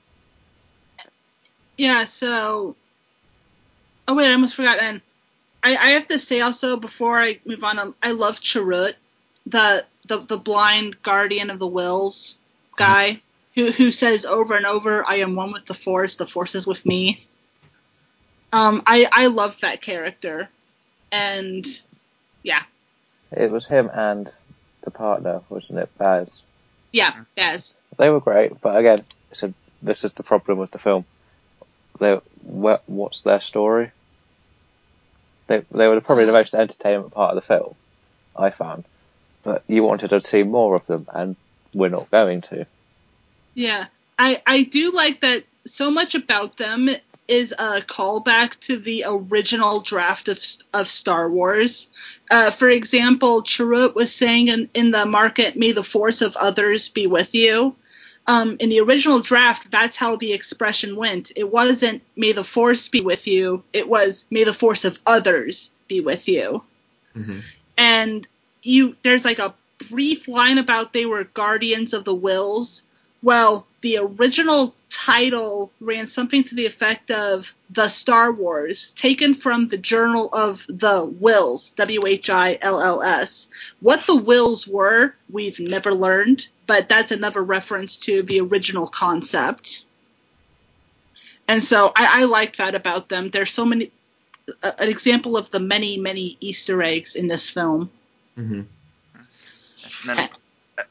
Yeah. Yeah. So. Oh wait, I almost forgot. And I, I have to say also before I move on, um, I love Chirrut, the the the blind guardian of the Wills guy, mm-hmm. who who says over and over, "I am one with the Force. The Force is with me." Um, I I love that character, and yeah. It was him and the partner, wasn't it, Baz? Yeah, Baz. They were great, but again, so this is the problem with the film. They, what, what's their story? They they were probably the most entertainment part of the film, I found. But you wanted to see more of them, and we're not going to. Yeah, I I do like that so much about them is a callback to the original draft of of Star Wars. Uh, for example, Chirrut was saying in, in the market, "May the force of others be with you." Um, in the original draft, that's how the expression went. It wasn't "May the force be with you." It was "May the force of others be with you." Mm-hmm. And you, there's like a brief line about they were guardians of the Wills. Well, the original title ran something to the effect of The Star Wars, taken from the Journal of the Wills, W H I L L S. What the Wills were, we've never learned, but that's another reference to the original concept. And so I, I like that about them. There's so many, uh, an example of the many, many Easter eggs in this film. Mm-hmm. And then,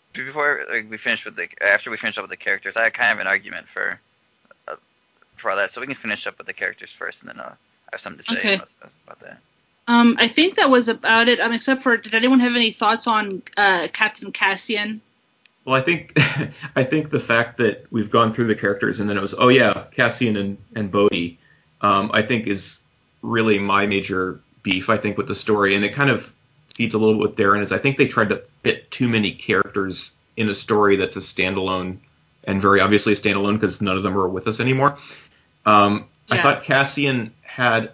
before like, we finish with the after we finish up with the characters, I had kind of an argument for uh, for all that, so we can finish up with the characters first, and then uh, I have something to say Okay. about, about that. Um, I think that was about it. Um, except for, did anyone have any thoughts on uh, Captain Cassian? Well, I think I think the fact that we've gone through the characters and then it was, oh yeah, Cassian and, and Bodhi, um, I think is really my major beef, I think, with the story. And it kind of feeds a little bit with Darren, is I think they tried to fit too many characters in a story that's a standalone, and very obviously a standalone because none of them are with us anymore. Um, Yeah. I thought Cassian had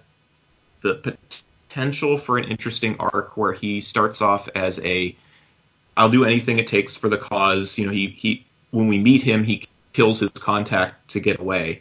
the potential for an interesting arc where he starts off as a I'll do anything it takes for the cause. You know, he, he when we meet him, he kills his contact to get away.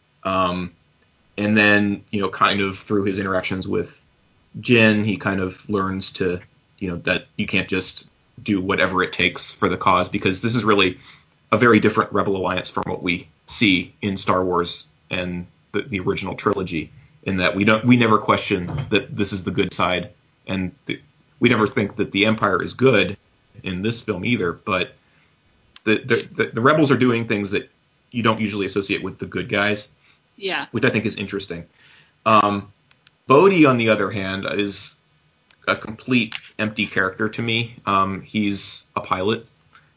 Um, and then, you know, kind of through his interactions with Jin, he kind of learns to, you know, that you can't just do whatever it takes for the cause, because this is really a very different Rebel Alliance from what we see in Star Wars and the, the original trilogy, in that we don't we never question that this is the good side, and the, we never think that the Empire is good in this film either, but the, the the the rebels are doing things that you don't usually associate with the good guys, Yeah. which I think is interesting. Um, Bodhi, on the other hand, is a complete empty character to me. Um, he's a pilot,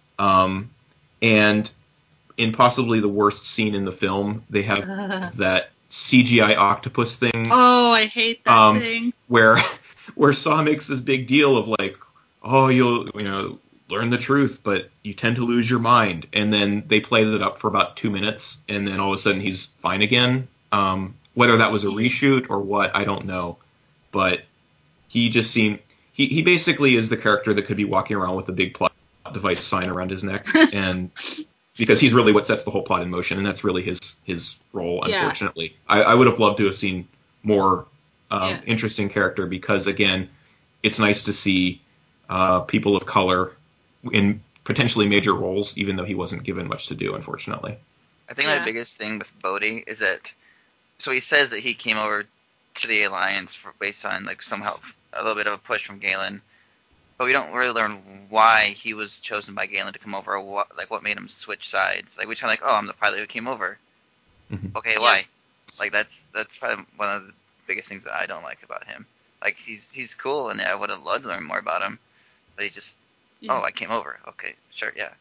um, and in possibly the worst scene in the film, they have Uh. that C G I octopus thing. Oh, I hate that um, thing. Where where Saw makes this big deal of like, oh, you'll, you know, learn the truth, but you tend to lose your mind. And then they play that up for about two minutes, and then all of a sudden he's fine again. Um, whether that was a reshoot or what, I don't know. But he just seemed, he, he basically is the character that could be walking around with a big plot device sign around his neck. And because he's really what sets the whole plot in motion, and that's really his, his role, unfortunately. Yeah. I, I would have loved to have seen more um, yeah. interesting character, because, again, it's nice to see uh, people of color in potentially major roles, even though he wasn't given much to do, unfortunately. I think yeah. my biggest thing with Bodhi is that, so he says that he came over to the Alliance for, based on like somehow a little bit of a push from Galen, but we don't really learn why he was chosen by Galen to come over, or what, like what made him switch sides. Like we just kind of like, oh, I'm the pilot who came over. Mm-hmm. Okay, why? Yeah. Like that's that's probably one of the biggest things that I don't like about him. Like he's he's cool, and I would have loved to learn more about him, but he just yeah. oh, I came over. Okay, sure, yeah.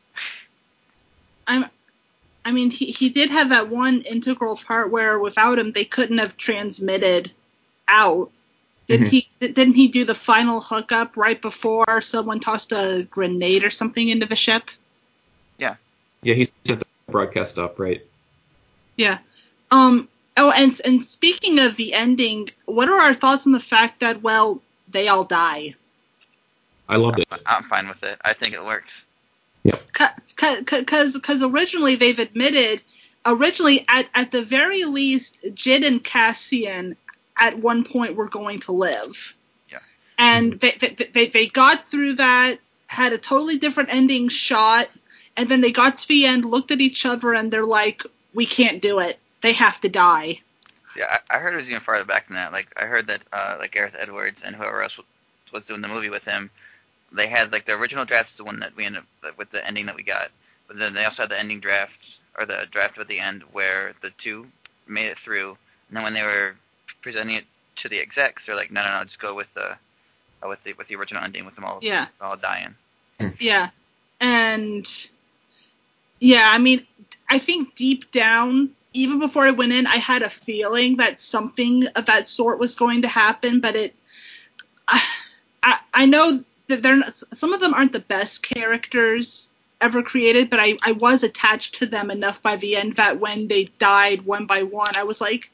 I'm. I mean, he, he did have that one integral part where without him they couldn't have transmitted out. Didn't mm-hmm. he? Didn't he do the final hookup right before someone tossed a grenade or something into the ship? Yeah. Yeah, he set the broadcast up, right? Yeah. Um. Oh, and and speaking of the ending, what are our thoughts on the fact that, well, they all die? I loved it. I'm fine with it. I think it worked. Yeah. Because because originally they've admitted, originally at, at the very least, Jin and Cassian at one point were going to live. Yeah. And they, they, they, they got through that, had a totally different ending shot, and then they got to the end, looked at each other, and they're like, we can't do it. They have to die. See, I, I heard it was even farther back than that. Like, I heard that, uh, like, Gareth Edwards and whoever else was doing the movie with him, they had, like, the original draft is the one that we ended up with, the ending that we got. But then they also had the ending draft, or the draft at the end, where the two made it through. And then when they were presenting it to the execs, they're like, no, no, no, just go with the uh, with the with the original ending, with them all, yeah. all dying. Yeah. And, yeah, I mean, I think deep down, even before I went in, I had a feeling that something of that sort was going to happen, but it, I, I, I know that they're not, some of them aren't the best characters ever created, but I, I was attached to them enough by the end that when they died one by one, I was like,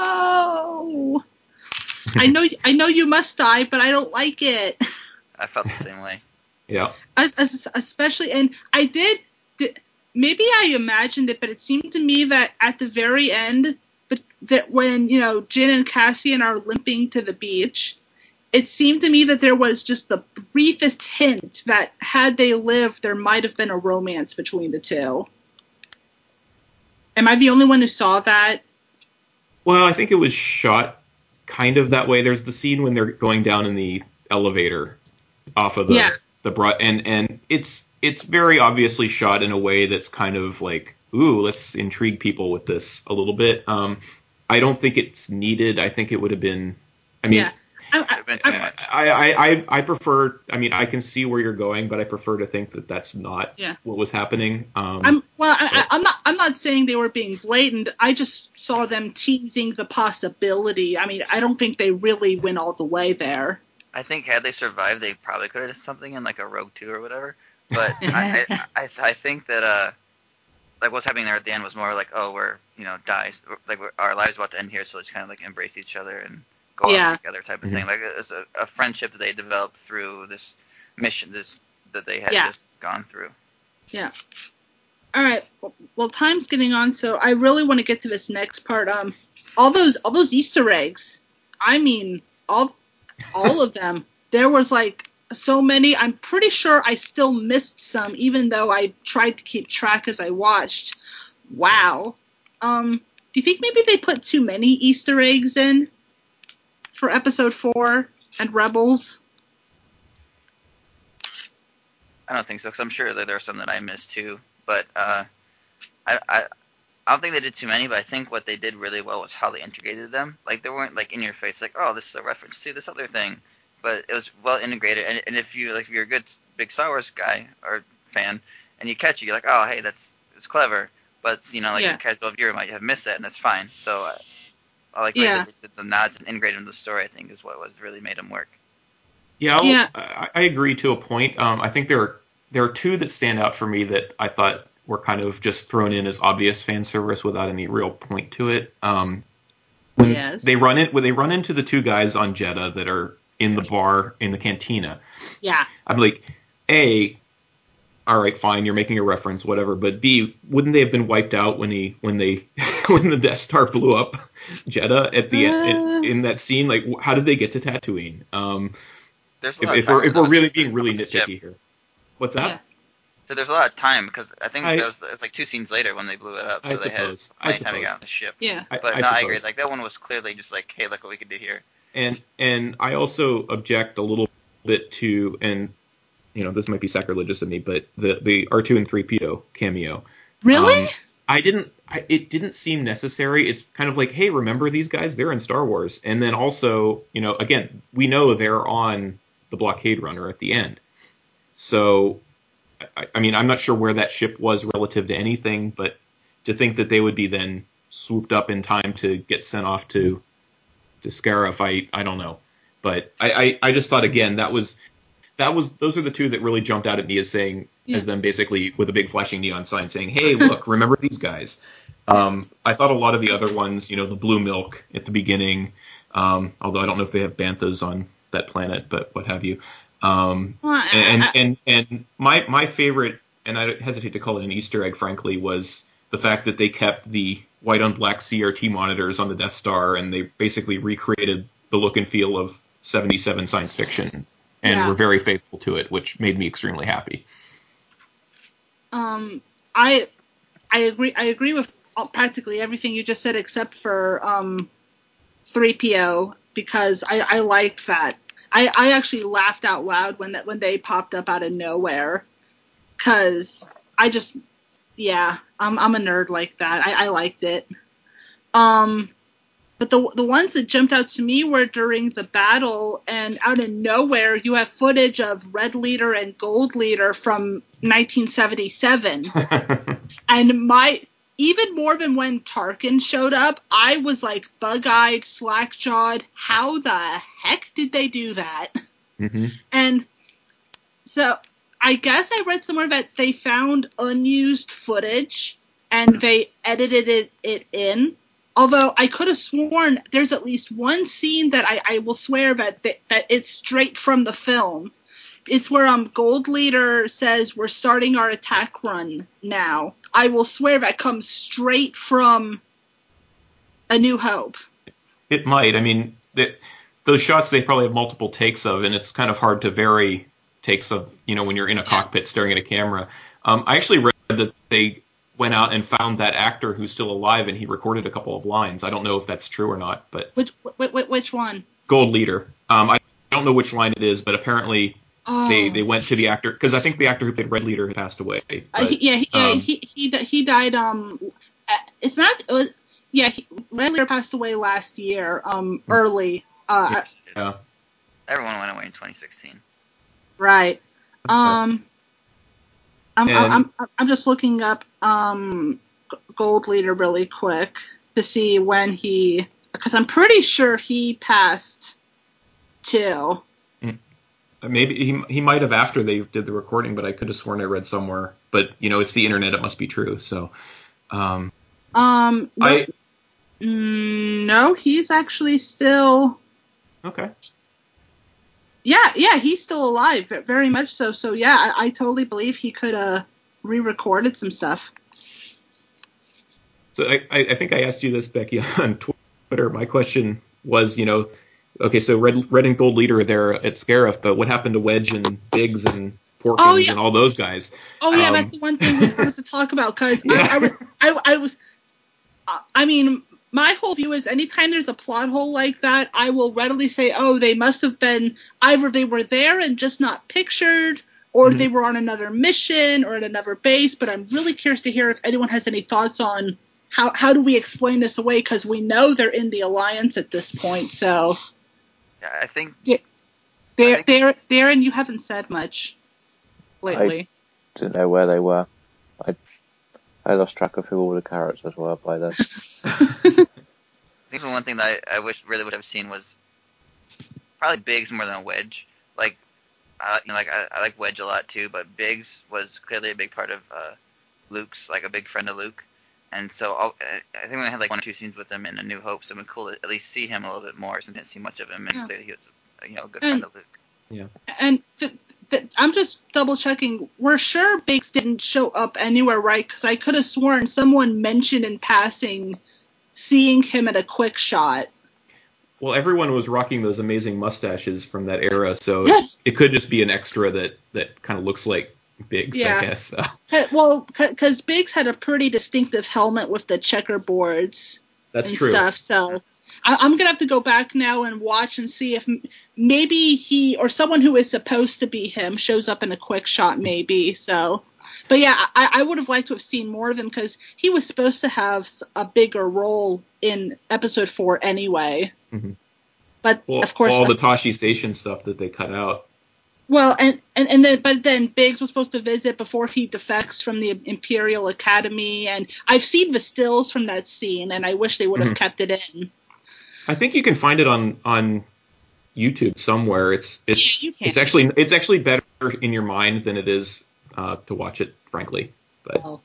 no, I know, I know you must die, but I don't like it. I felt the same way. Yeah. As, as, especially, and I did, did, maybe I imagined it, but it seemed to me that at the very end, but that when, you know, Jin and Cassian are limping to the beach, it seemed to me that there was just the briefest hint that had they lived, there might have been a romance between the two. Am I the only one who saw that? Well, I think it was shot kind of that way. There's the scene when they're going down in the elevator off of the yeah. the broad and and it's it's very obviously shot in a way that's kind of like, ooh, let's intrigue people with this a little bit. Um, I don't think it's needed. I think it would have been. I mean, yeah. I, I, I, I, I, I prefer. I mean, I can see where you're going, but I prefer to think that that's not yeah. what was happening. Um, I'm well. I, I'm not. I'm not saying they were being blatant. I just saw them teasing the possibility. I mean, I don't think they really went all the way there. I think had they survived, they probably could have done something in like a Rogue Two or whatever. But I, I, I, I think that uh, like what's happening there at the end was more like, oh, we're you know dies like we're, our lives about to end here, so let's kind of like embrace each other and go yeah. out together type of mm-hmm. thing. Like it's a, a friendship that they developed through this mission, this that they had yeah. just gone through. Yeah. All right. Well, well, time's getting on, so I really want to get to this next part. Um, all those all those Easter eggs. I mean, all all of them. There was like so many. I'm pretty sure I still missed some, even though I tried to keep track as I watched. Wow. Um, do you think maybe they put too many Easter eggs in for episode four and Rebels? I don't think so, because I'm sure that there are some that I missed too. But uh, I, I I don't think they did too many, but I think what they did really well was how they integrated them. Like, they weren't, like, in your face, like, oh, this is a reference to this other thing. But it was well integrated, and, and if, you, like, if you're a good big Star Wars guy or fan, and you catch it, you're like, oh, hey, that's it's clever. But, you know, like, yeah. a casual viewer might have missed it, and that's fine. So uh, I like yeah. that they did the nods and integrated into the story, I think, is what was really made them work. Yeah, I'll, yeah. I, I agree to a point. Um, I think there are, there are two that stand out for me that I thought were kind of just thrown in as obvious fan service without any real point to it. Um, when yes. they run it, when they run into the two guys on Jedha that are in the bar in the cantina. Yeah. I'm like, A, all right, fine, you're making a reference, whatever. But B, wouldn't they have been wiped out when he when they when the Death Star blew up Jedha at the uh, end in, in that scene? Like, how did they get to Tatooine? Um, There's a if, lot if of we're if we're really being being really nitpicky here. What's that? Yeah. So there's a lot of time, because I think I, there was, it was like two scenes later when they blew it up, so I they suppose, had plenty I time to get suppose. on the ship. Yeah. But I, no, I, I agree. Like, that one was clearly just like, hey, look what we could do here. And and I also object a little bit to, and you know, this might be sacrilegious of me, but the the R two and three P O cameo. Really? Um, I didn't. I, it didn't seem necessary. It's kind of like, hey, remember these guys? They're in Star Wars. And then also, you know, again, we know they're on the blockade runner at the end. So, I, I mean, I'm not sure where that ship was relative to anything, but to think that they would be then swooped up in time to get sent off to to Scarif, I I don't know. But I, I, I just thought, again, that was that was those are the two that really jumped out at me as saying yeah. as them basically with a big flashing neon sign saying, hey, look, remember these guys. Um, I thought a lot of the other ones, you know, the blue milk at the beginning, um, although I don't know if they have banthas on that planet, but what have you. Um, well, I, and, I, and and my my favorite, and I hesitate to call it an Easter egg, frankly, was the fact that they kept the white on black C R T monitors on the Death Star, and they basically recreated the look and feel of seventy-seven science fiction, and yeah. were very faithful to it, which made me extremely happy. Um, I I agree. I agree with practically everything you just said, except for um, three P O, because I, I liked that. I, I actually laughed out loud when that when they popped up out of nowhere, because I just yeah I'm I'm a nerd like that. I, I liked it. Um, but the the ones that jumped out to me were during the battle, and out of nowhere you have footage of Red Leader and Gold Leader from nineteen seventy-seven, and my. Even more than when Tarkin showed up, I was like bug-eyed, slack-jawed. How the heck did they do that? Mm-hmm. And so I guess I read somewhere that they found unused footage and they edited it, it in. Although I could have sworn there's at least one scene that I, I will swear that, that that it's straight from the film. It's where um Gold Leader says we're starting our attack run now. I will swear that comes straight from A New Hope. It might. I mean, the, those shots they probably have multiple takes of, and it's kind of hard to vary takes of, you know, when you're in a cockpit staring at a camera. Um, I actually read that they went out and found that actor who's still alive, and he recorded a couple of lines. I don't know if that's true or not, but which which, which one? Gold Leader. Um, I don't know which line it is, but apparently they Oh. they went to the actor because I think the actor who played Red Leader had passed away. But, Uh, he, yeah, he, yeah, um, he he di- he died. Um, uh, it's not. It was, yeah, he, Red Leader passed away last year. Um, early. Uh, yeah. Everyone went away in twenty sixteen. right. Um, I'm And- I'm I'm I'm just looking up um G- Gold Leader really quick to see when he, because I'm pretty sure he passed too. Maybe he he might have after they did the recording, but I could have sworn I read somewhere. But you know, it's the internet; it must be true. So, um, Um, no, I mm, no, he's actually still. okay. Yeah, yeah, he's still alive, ve- very much so. So yeah, I, I totally believe he could uh re-recorded some stuff. So I, I I think I asked you this, Becky, on Twitter. My question was, you know, okay, so red red and gold leader there at Scarif, but what happened to Wedge and Biggs and Porkins Oh, yeah. and all those guys? Oh yeah, Um, that's the one thing we promised to talk about because Yeah. I, I was I, I was uh, I mean my whole view is anytime there's a plot hole like that, I will readily say, oh, they must have been either they were there and just not pictured, or Mhm. they were on another mission or at another base. But I'm really curious to hear if anyone has any thoughts on how how do we explain this away, because we know they're in the Alliance at this point. So Yeah, I think there think- there Darren, you haven't said much lately. Didn't know where they were. I I lost track of who all the characters were by then. I think the one thing that I, I wish really would have seen was probably Biggs more than a Wedge. Like, I, you know, like I, I like Wedge a lot too, but Biggs was clearly a big part of uh, Luke's, like a big friend of Luke. And so I'll, I think we had like one or two scenes with him in A New Hope, so it would be cool to at least see him a little bit more, since I didn't see much of him, and Yeah. clearly he was, you know, a good And- friend of Luke. And th- th- I'm just double checking. We're sure Biggs didn't show up anywhere, right? Because I could have sworn someone mentioned in passing seeing him at a quick shot. Well, everyone was rocking those amazing mustaches from that era, so it could just be an extra that, that kind of looks like Biggs, Yeah. I guess. So, C- Well, because Biggs had a pretty distinctive helmet with the checkerboards that's and true. stuff. So I- I'm gonna have to go back now and watch and see if m- maybe he or someone who is supposed to be him shows up in a quick shot, maybe. So, but yeah, I, I would have liked to have seen more of him because he was supposed to have s- a bigger role in episode four anyway. Mhm. But Well, of course, all the Tashi Station stuff that they cut out. well, and, and, and then, but then Biggs was supposed to visit before he defects from the Imperial Academy, and I've seen the stills from that scene, and I wish they would have Mhm. kept it in. I think you can find it on, on YouTube somewhere. It's it's Yeah, you can. it's actually it's actually better in your mind than it is uh, to watch it, frankly. But Oh.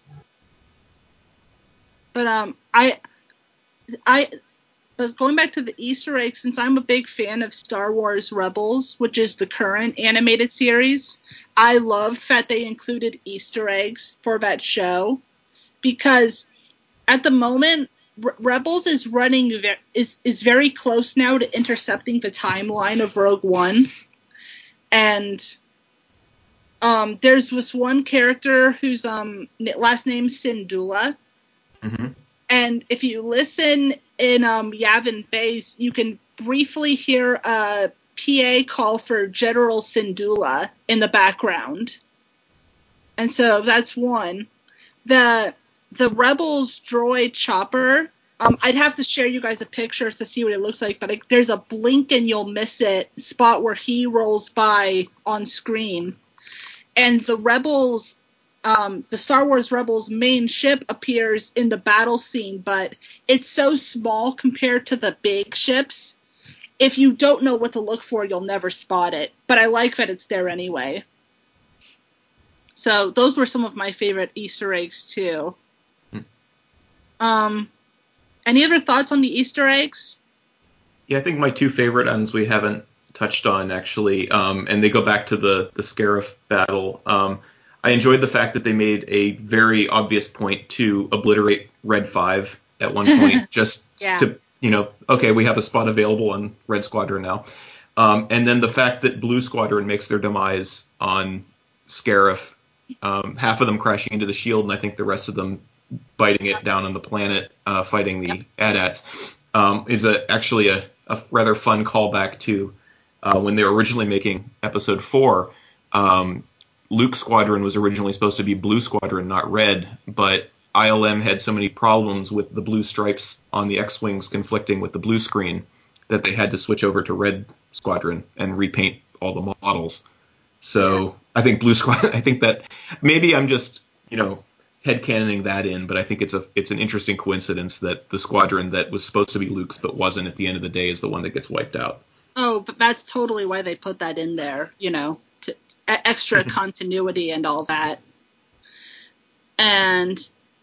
But um, I, I, but going back to the Easter eggs, since I'm a big fan of Star Wars Rebels, which is the current animated series, I loved that they included Easter eggs for that show, because at the moment, Re- Rebels is running ve- is is very close now to intercepting the timeline of Rogue One, and um, there's this one character whose um n- last name's Syndulla. Mhm. And if you listen in um, Yavin Base, you can briefly hear a P A call for General Syndulla in the background. And so that's one. The the Rebels droid chopper, um, I'd have to share you guys a picture to see what it looks like, but it, there's a blink and you'll miss it spot where he rolls by on screen. And the Rebels, um, the Star Wars Rebels main ship appears in the battle scene, but it's so small compared to the big ships. If you don't know what to look for, you'll never spot it. But I like that it's there anyway. So those were some of my favorite Easter eggs too. Hmm. Um, any other thoughts on the Easter eggs? yeah, I think my two favorite ones we haven't touched on actually, um, and they go back to the the Scarif battle. Um, I enjoyed the fact that they made a very obvious point to obliterate Red Five at one point, just Yeah. to you know, okay, we have a spot available on Red Squadron now, um, and then the fact that Blue Squadron makes their demise on Scarif, um, half of them crashing into the shield, and I think the rest of them biting it down on the planet, uh, fighting the AT-ATs, um, is a actually a, a rather fun callback to uh, when they were originally making Episode Four, um, Luke's squadron was originally supposed to be Blue Squadron, not Red, but I L M had so many problems with the blue stripes on the X-Wings conflicting with the blue screen that they had to switch over to Red Squadron and repaint all the models. So yeah. I think Blue Squadron, I think that maybe I'm just, you know, headcanoning that in, but I think it's a it's an interesting coincidence that the squadron that was supposed to be Luke's but wasn't at the end of the day is the one that gets wiped out. Oh, but that's totally why they put that in there, you know, to, extra continuity and all that. And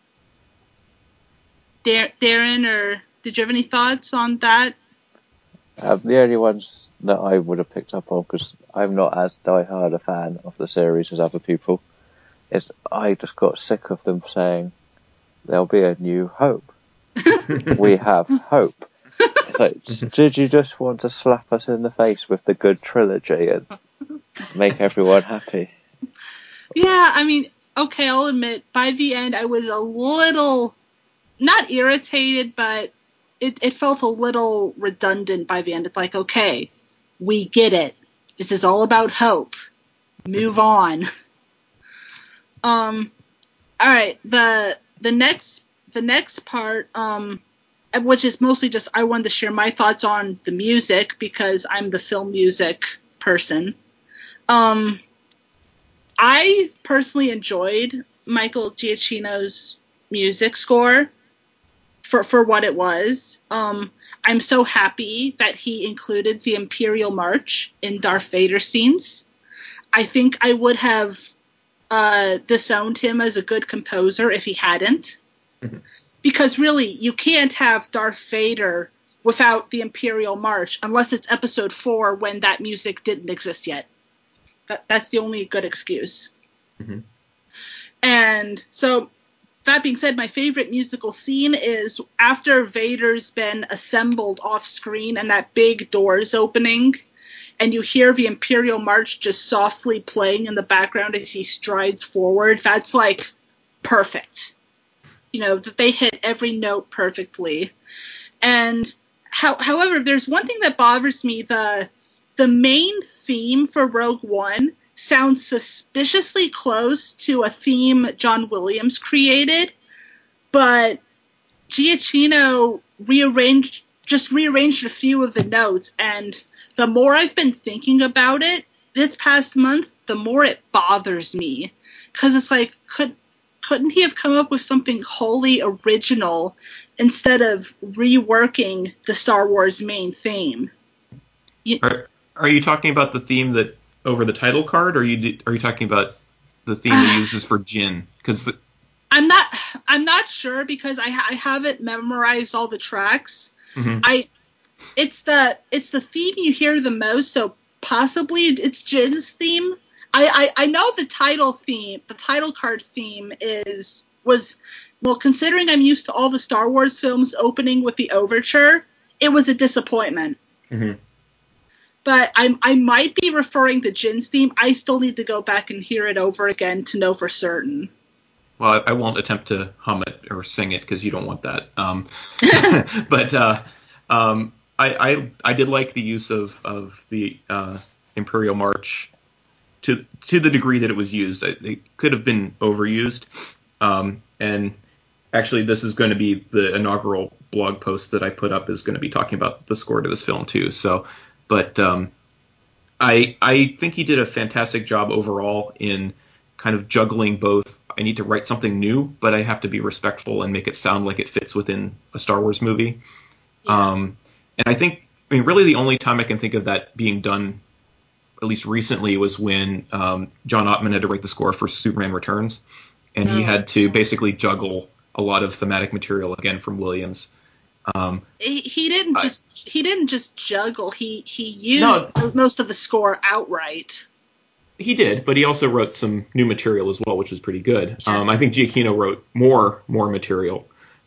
Darren, or did you have any thoughts on that? Um, the only ones that I would have picked up on, because I'm not as diehard a fan of the series as other people, is I just got sick of them saying, there'll be a new hope. We have hope. It's like, did you just want to slap us in the face with the good trilogy and make everyone happy? Yeah, I mean, okay, I'll admit, by the end I was a little, not irritated, but it, it felt a little redundant by the end. It's like, okay, we get it. This is all about hope. Move on. Um, all right, the the next the next part, um, which is mostly just I wanted to share my thoughts on the music because I'm the film music person. Um, I personally enjoyed Michael Giacchino's music score for for what it was. Um, I'm so happy that he included the Imperial March in Darth Vader scenes. I think I would have Uh, disowned him as a good composer if he hadn't. Mm-hmm. Because really, you can't have Darth Vader without the Imperial March unless it's episode four when that music didn't exist yet. That, that's the only good excuse. Mm-hmm. And so, that being said, my favorite musical scene is after Vader's been assembled off screen and that big door's opening, and you hear the Imperial March just softly playing in the background as he strides forward. That's like perfect. You know, that they hit every note perfectly. And how, however, there's one thing that bothers me. The the main theme for Rogue One sounds suspiciously close to a theme John Williams created, but Giacchino rearranged just rearranged a few of the notes, and the more I've been thinking about it this past month, the more it bothers me. Because it's like, could, couldn't he have come up with something wholly original instead of reworking the Star Wars main theme? You, are, are you talking about the theme that over the title card, or are you, are you talking about the theme uh, he uses for Jyn? Because I'm not I'm not sure because I, I haven't memorized all the tracks. Mm-hmm. I It's the it's the theme you hear the most, so possibly it's Jyn's theme. I, I, I know the title theme, the title card theme is was well, considering I'm used to all the Star Wars films opening with the overture, it was a disappointment. Mm-hmm. But I I might be referring to Jyn's theme. I still need to go back and hear it over again to know for certain. Well, I, I won't attempt to hum it or sing it because you don't want that. Um, but uh, um. I, I I did like the use of of the uh, Imperial March to to the degree that it was used. It, it could have been overused, um, and actually, this is going to be the inaugural blog post that I put up is going to be talking about the score to this film too. So, but um, I I think he did a fantastic job overall in kind of juggling both. I need to write something new, but I have to be respectful and make it sound like it fits within a Star Wars movie. Yeah. Um, And I think, I mean, really the only time I can think of that being done, at least recently, was when um, John Ottman had to write the score for Superman Returns, and oh. he had to basically juggle a lot of thematic material again from Williams. Um, he, he didn't I, just he didn't just juggle. He he used no, most of the score outright. He did, but he also wrote some new material as well, which was pretty good. Yeah. Um, I think Giacchino wrote more more material,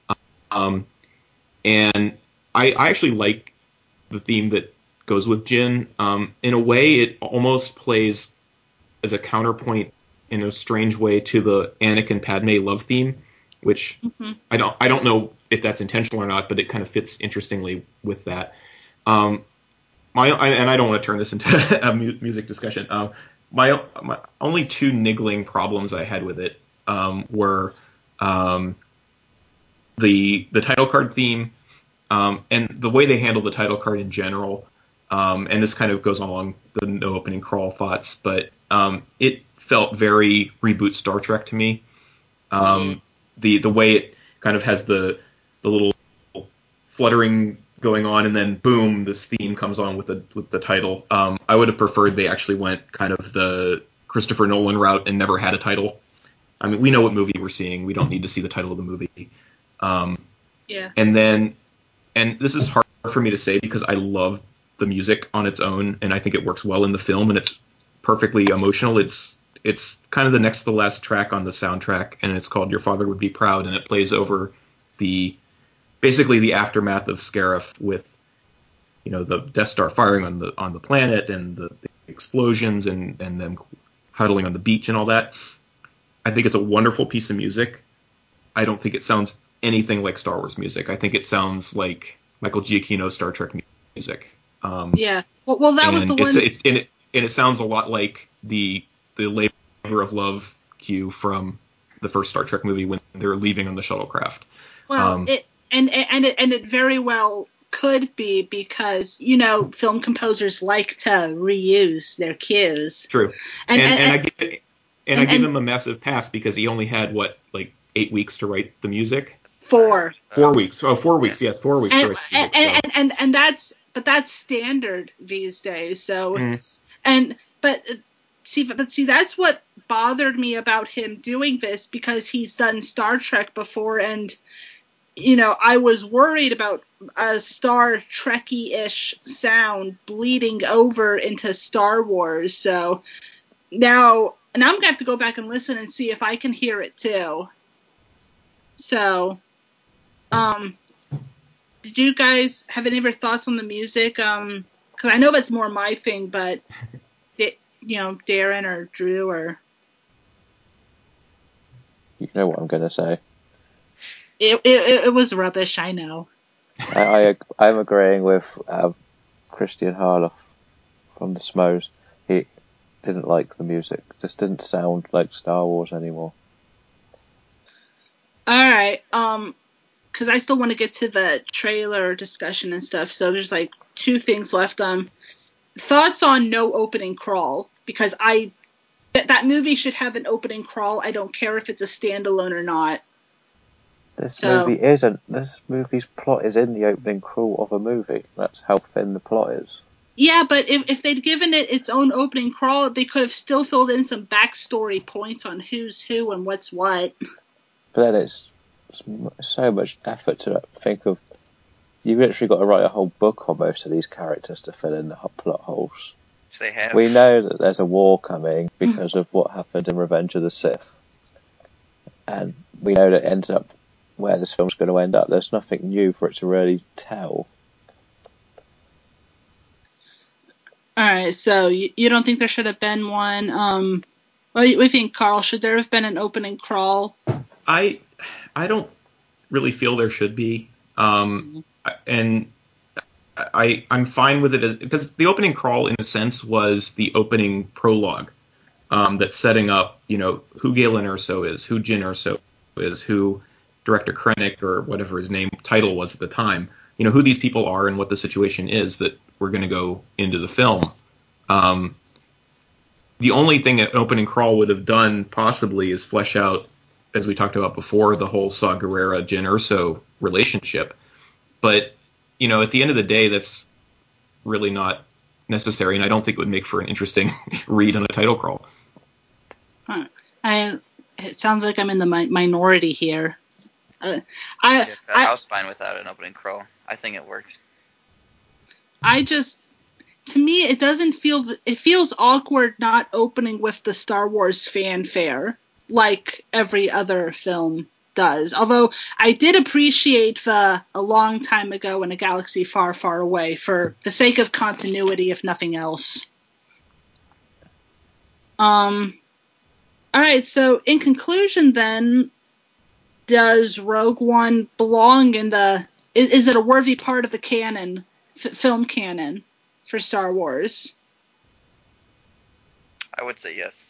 um, and. I, I actually like the theme that goes with Jyn. Um, in a way, it almost plays as a counterpoint in a strange way to the Anakin Padme love theme, which mm-hmm. I don't I don't know if that's intentional or not, but it kind of fits interestingly with that. Um, my I, and I don't want to turn this into a music discussion. Uh, my my only two niggling problems I had with it um, were um, the the title card theme um, and the way they handle the title card in general. Um, and this kind of goes along the no opening crawl thoughts, but um, it felt very reboot Star Trek to me. Um, mm-hmm. The the way it kind of has the the little fluttering going on, and then boom, this theme comes on with the with the title. Um, I would have preferred they actually went kind of the Christopher Nolan route and never had a title. I mean, we know what movie we're seeing. We don't need to see the title of the movie. Um, yeah. And then, and this is hard for me to say because I love the music on its own, and I think it works well in the film, and it's perfectly emotional. It's it's kind of the next to the last track on the soundtrack, and it's called "Your Father Would Be Proud," and it plays over the basically the aftermath of Scarif with, you know, the Death Star firing on the on the planet and the, the explosions and and them huddling on the beach and all that. I think it's a wonderful piece of music. I don't think it sounds anything like Star Wars music. I think it sounds like Michael Giacchino Star Trek music. Um, yeah. Well, well that was the it's, one. It's, and, it, and it sounds a lot like the the Labor of Love cue from the first Star Trek movie when they're leaving on the shuttlecraft. Well, um, it and and it and it very well could be because, you know, film composers like to reuse their cues. True. And and, and, and, and I give and, and, I give and, him a massive pass because he only had what like eight weeks to write the music. Four. Four weeks. Oh, four weeks. Yes, four weeks. And to write the music, and, so. and, and and that's but that's standard these days. So Mm. and but see but, but see that's what bothered me about him doing this, because he's done Star Trek before, and you know, I was worried about a Star Trekky-ish sound bleeding over into Star Wars. So now, and I'm gonna have to go back and listen and see if I can hear it too. So, um, did you guys have any other thoughts on the music? Um, because I know that's more my thing, but you know, Darren or Drew or You know what I'm going to say. it, it, it was rubbish. I know. I, I I'm agreeing with uh, Christian Harloff from the Smos. He didn't like the music. Just didn't sound like Star Wars anymore. All right. Um, because I still want to get to the trailer discussion and stuff. So there's like two things left. Um, thoughts on no opening crawl, because I that that movie should have an opening crawl. I don't care if it's a standalone or not. This So, movie isn't. This movie's plot is in the opening crawl of a movie. That's how thin the plot is. yeah, but if, if they'd given it its own opening crawl, they could have still filled in some backstory points on who's who and what's what. But then it's, it's so much effort to think of. You've literally got to write a whole book on most of these characters to fill in the plot holes. Which they have. We know that there's a war coming because of what happened in Revenge of the Sith. And we know that it ends up where this film's going to end up. There's nothing new for it to really tell. Alright, so you, you don't think there should have been one? Um, what do you, what do you think, Carl? Should there have been an opening crawl? I I don't really feel there should be. Um, and I, I'm fine with it as, because the opening crawl, in a sense, was the opening prologue um, that's setting up, you know, who Galen Erso is, who Jyn Erso is, who Director Krennic or whatever his name title was at the time, you know, who these people are and what the situation is that we're going to go into the film. Um, the only thing an opening crawl would have done possibly is flesh out, as we talked about before, the whole Saw Gerrera Jyn Erso relationship. But, you know, at the end of the day, that's really not necessary, and I don't think it would make for an interesting read on a title crawl. Huh. I. It sounds like I'm in the mi- minority here. Uh, I, Yeah, I I was fine without an opening crawl. I think it worked. I just, to me, it doesn't feel, it feels awkward not opening with the Star Wars fanfare like every other film does. Although I did appreciate the A Long Time Ago in a Galaxy Far, Far Away for the sake of continuity, if nothing else. Um. All right. So in conclusion, then, does Rogue One belong in the? Is, is it a worthy part of the canon, f- film canon, for Star Wars? I would say yes.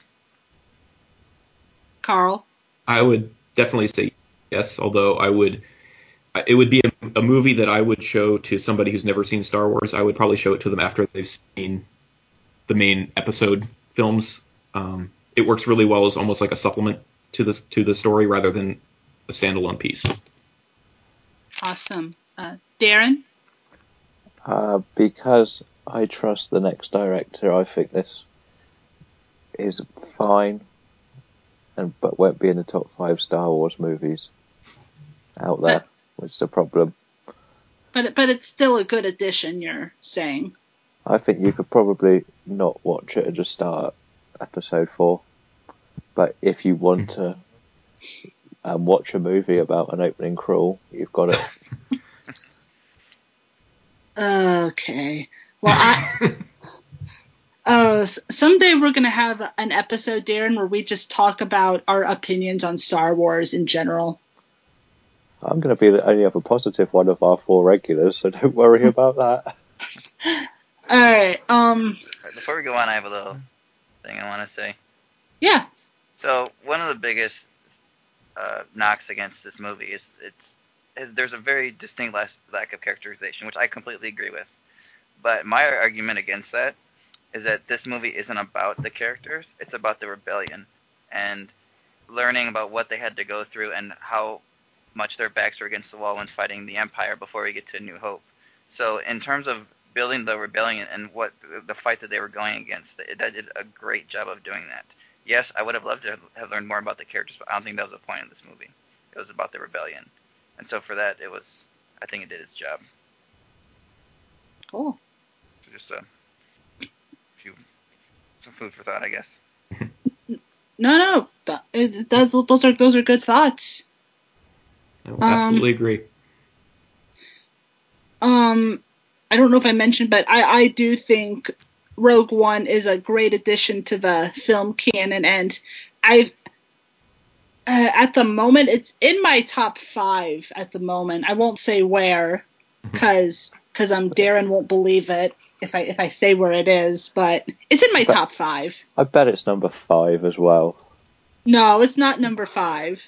Carl? I would definitely say yes, although I would, it would be a, a movie that I would show to somebody who's never seen Star Wars. I would probably show it to them after they've seen the main episode films. Um, it works really well as almost like a supplement to the to the story rather than a standalone piece. Awesome. Uh, Darren? Uh, because I trust the next director, I think this is fine, and but won't be in the top five Star Wars movies out there, But- which is the problem. But but it's still a good addition, you're saying. I think you could probably not watch it and just start episode four. But if you want to um, watch a movie about an opening crawl, you've got it. Okay. Well, I... Uh, s- someday we're going to have an episode, Darren, where we just talk about our opinions on Star Wars in general. I'm going to be the only other positive one of our four regulars, so don't worry about that. All right. Um. Before we go on, I have a little thing I want to say. Yeah. So one of the biggest uh, knocks against this movie is it's is there's a very distinct less, lack of characterization, which I completely agree with. But my argument against that is that this movie isn't about the characters; it's about the rebellion and learning about what they had to go through and how much their backs were against the wall when fighting the Empire before we get to New Hope. So in terms of building the rebellion and what the fight that they were going against, that did a great job of doing that. Yes, I would have loved to have learned more about the characters, but I don't think that was the point of this movie. It was about the rebellion. And so for that, it was, I think it did its job. Cool. So just a few, some food for thought, I guess. No, no. Th- it- That's, those are those are good thoughts. I absolutely agree. Um, I don't know if I mentioned, but I, I do think Rogue One is a great addition to the film canon, and I've uh, at the moment it's in my top five at the moment. I won't say where, because because um Darren won't believe it if I if I say where it is, but it's in my But- top five. I bet it's number five as well. No, it's not number five.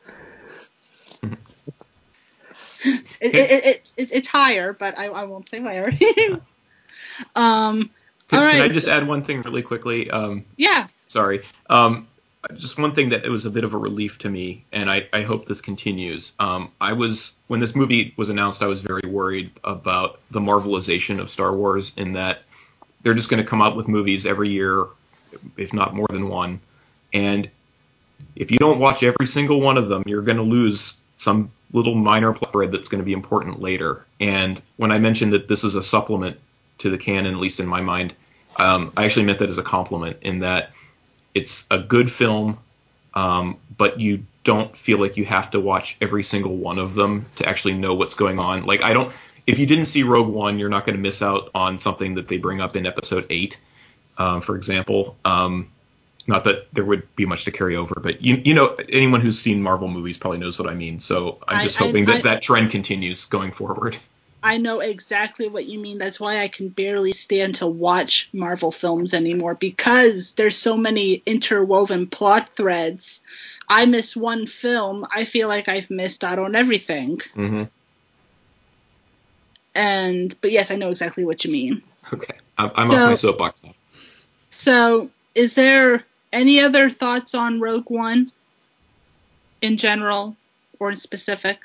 It, it, it, it, it's higher, but I, I won't say where. um, Can, all right. can I just add one thing really quickly? Um, Yeah. Sorry. Um, just one thing that it was a bit of a relief to me, and I, I hope this continues. Um, I was when this movie was announced, I was very worried about the Marvelization of Star Wars, in that they're just going to come out with movies every year, if not more than one. And if you don't watch every single one of them, you're going to lose some little minor plot thread that's going to be important later. And when I mentioned that this is a supplement to the canon, at least in my mind, um, I actually meant that as a compliment, in that it's a good film, um, but you don't feel like you have to watch every single one of them to actually know what's going on. Like, I don't, if you didn't see Rogue One, you're not going to miss out on something that they bring up in Episode eight, um, for example. Um, not that there would be much to carry over, but you you know, anyone who's seen Marvel movies probably knows what I mean. So I'm just I- I- hoping that I- that trend continues going forward. I know exactly what you mean. That's why I can barely stand to watch Marvel films anymore, because there's so many interwoven plot threads. I miss one film, I feel like I've missed out on everything. Mm-hmm. And but yes, I know exactly what you mean. Okay, I'm, I'm So- off my soapbox now. So, is there any other thoughts on Rogue One in general or in specific?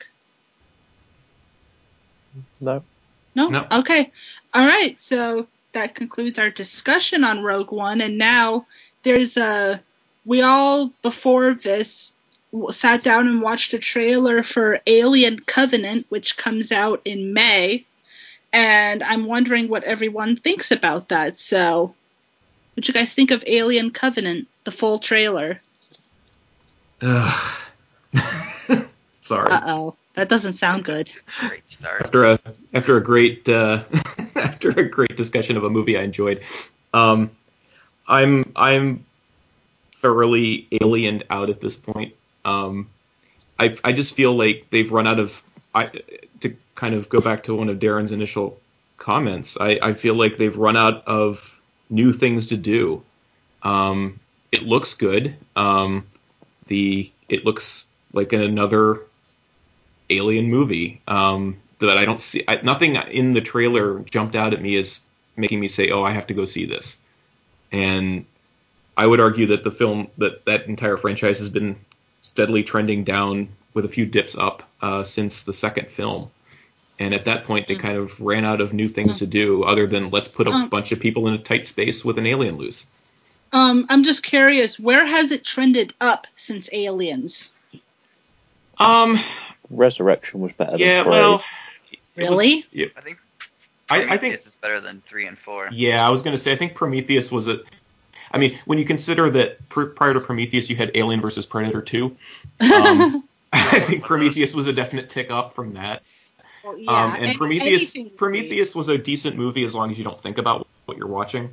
No. No? No. Okay. All right. So that concludes our discussion on Rogue One. And now there's a. We all, before this, w- sat down and watched a trailer for Alien Covenant, which comes out in May. And I'm wondering what everyone thinks about that. So, what you guys think of Alien Covenant, the full trailer? Ugh. Sorry. Uh oh. That doesn't sound good. Great start. After a after a great uh, after a great discussion of a movie I enjoyed, um, I'm I'm thoroughly aliened out at this point. Um, I I just feel like they've run out of I to kind of go back to one of Darren's initial comments. I, I feel like they've run out of new things to do. Um, it looks good. Um, the it looks like another Alien movie. Um, that I don't see. I, nothing in the trailer jumped out at me as making me say, "Oh, I have to go see this." And I would argue that the film, that that entire franchise has been steadily trending down with a few dips up uh, since the second film. And at that point, they kind of ran out of new things to do other than let's put a Um, bunch of people in a tight space with an alien loose. Um, I'm just curious, where has it trended up since Aliens? Um, Resurrection was better yeah, than three. well, Really? Was, yeah, I think I, Prometheus I think is better than three and four. yeah, I was going to say I think Prometheus was a. I mean, when you consider that pr- prior to Prometheus you had Alien versus Predator two, um, I think Prometheus was a definite tick up from that. Well, yeah, Um, and any- Prometheus anything Prometheus was a decent movie as long as you don't think about what you're watching.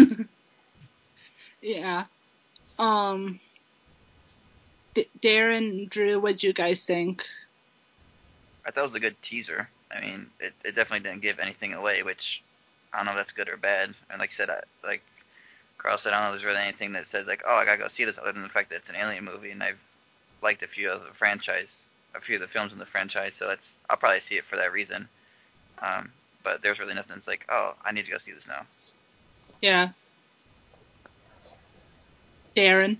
Yeah. Um, D- Darren, Drew, what'd you guys think? I thought it was a good teaser. I mean, it, it definitely didn't give anything away, which I don't know if that's good or bad. And like I said, I, like Carl said, I don't know if there's really anything that says like, oh, I gotta go see this, other than the fact that it's an Alien movie, and I've liked a few of the franchise, a few of the films in the franchise, so that's I'll probably see it for that reason. Um, but there's really nothing that's like, oh, I need to go see this now. Yeah. Darren?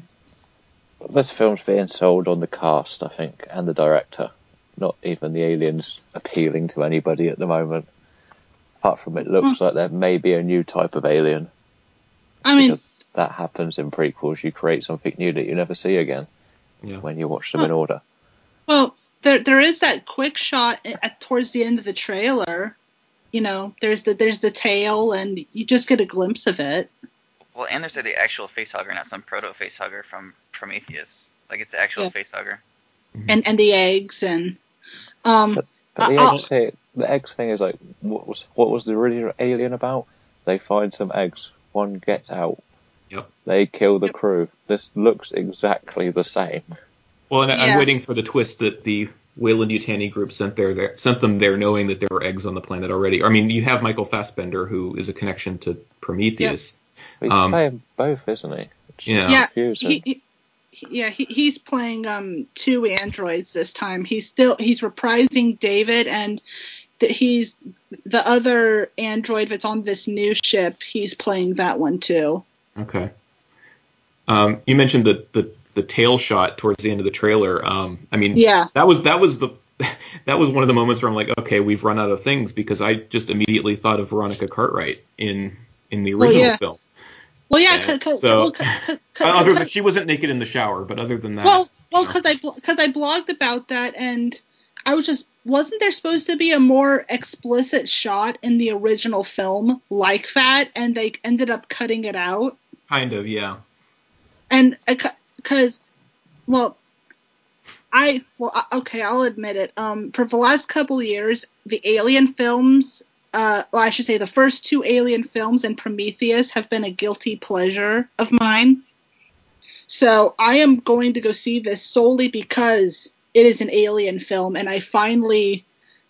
This film's being sold on the cast, I think, and the director. Not even the aliens appealing to anybody at the moment. Apart from it looks Hmm. like there may be a new type of alien. I mean, Because that happens in prequels. You create something new that you never see again Yeah. when you watch them in Huh. order. well, there there is that quick shot at towards the end of the trailer. You know, there's the there's the tail, and you just get a glimpse of it. Well, and there's the actual facehugger, not some proto facehugger from Prometheus. Like it's the actual Yeah. facehugger. And and the eggs and um But, but the I- eggs thing, the eggs thing is like, what was what was the original Alien about? They find some eggs. One gets out. Yep. They kill the Yep. crew. This looks exactly the same. Well, and I'm Yeah. waiting for the twist that the Weyland-Yutani group sent there, there sent them there knowing that there were eggs on the planet already. I mean, you have Michael Fassbender, who is a connection to Prometheus. But he's Um, playing both, isn't he? Which is Yeah. yeah, confusing. he, he yeah he, he's playing um two androids this time. He's still he's reprising David, and th- he's the other android that's on this new ship. He's playing that one too. Okay. Um, you mentioned the, the the tail shot towards the end of the trailer. Um, I mean, Yeah. that was that was the that was one of the moments where I'm like, okay, we've run out of things, because I just immediately thought of Veronica Cartwright in in the Well, original yeah. film. Well, yeah, And cause, cause, so, well, cause, cause, other than cause- she wasn't naked in the shower, but other than that, well, well, you know. because I because I blogged about that, and I was just wasn't there supposed to be a more explicit shot in the original film like that, and they ended up cutting it out. Kind of, yeah. And because, well, I well I- okay, I'll admit it. Um, for the last couple of years, the Alien films, uh, well, I should say the first two Alien films and Prometheus have been a guilty pleasure of mine. So I am going to go see this solely because it is an Alien film, and I finally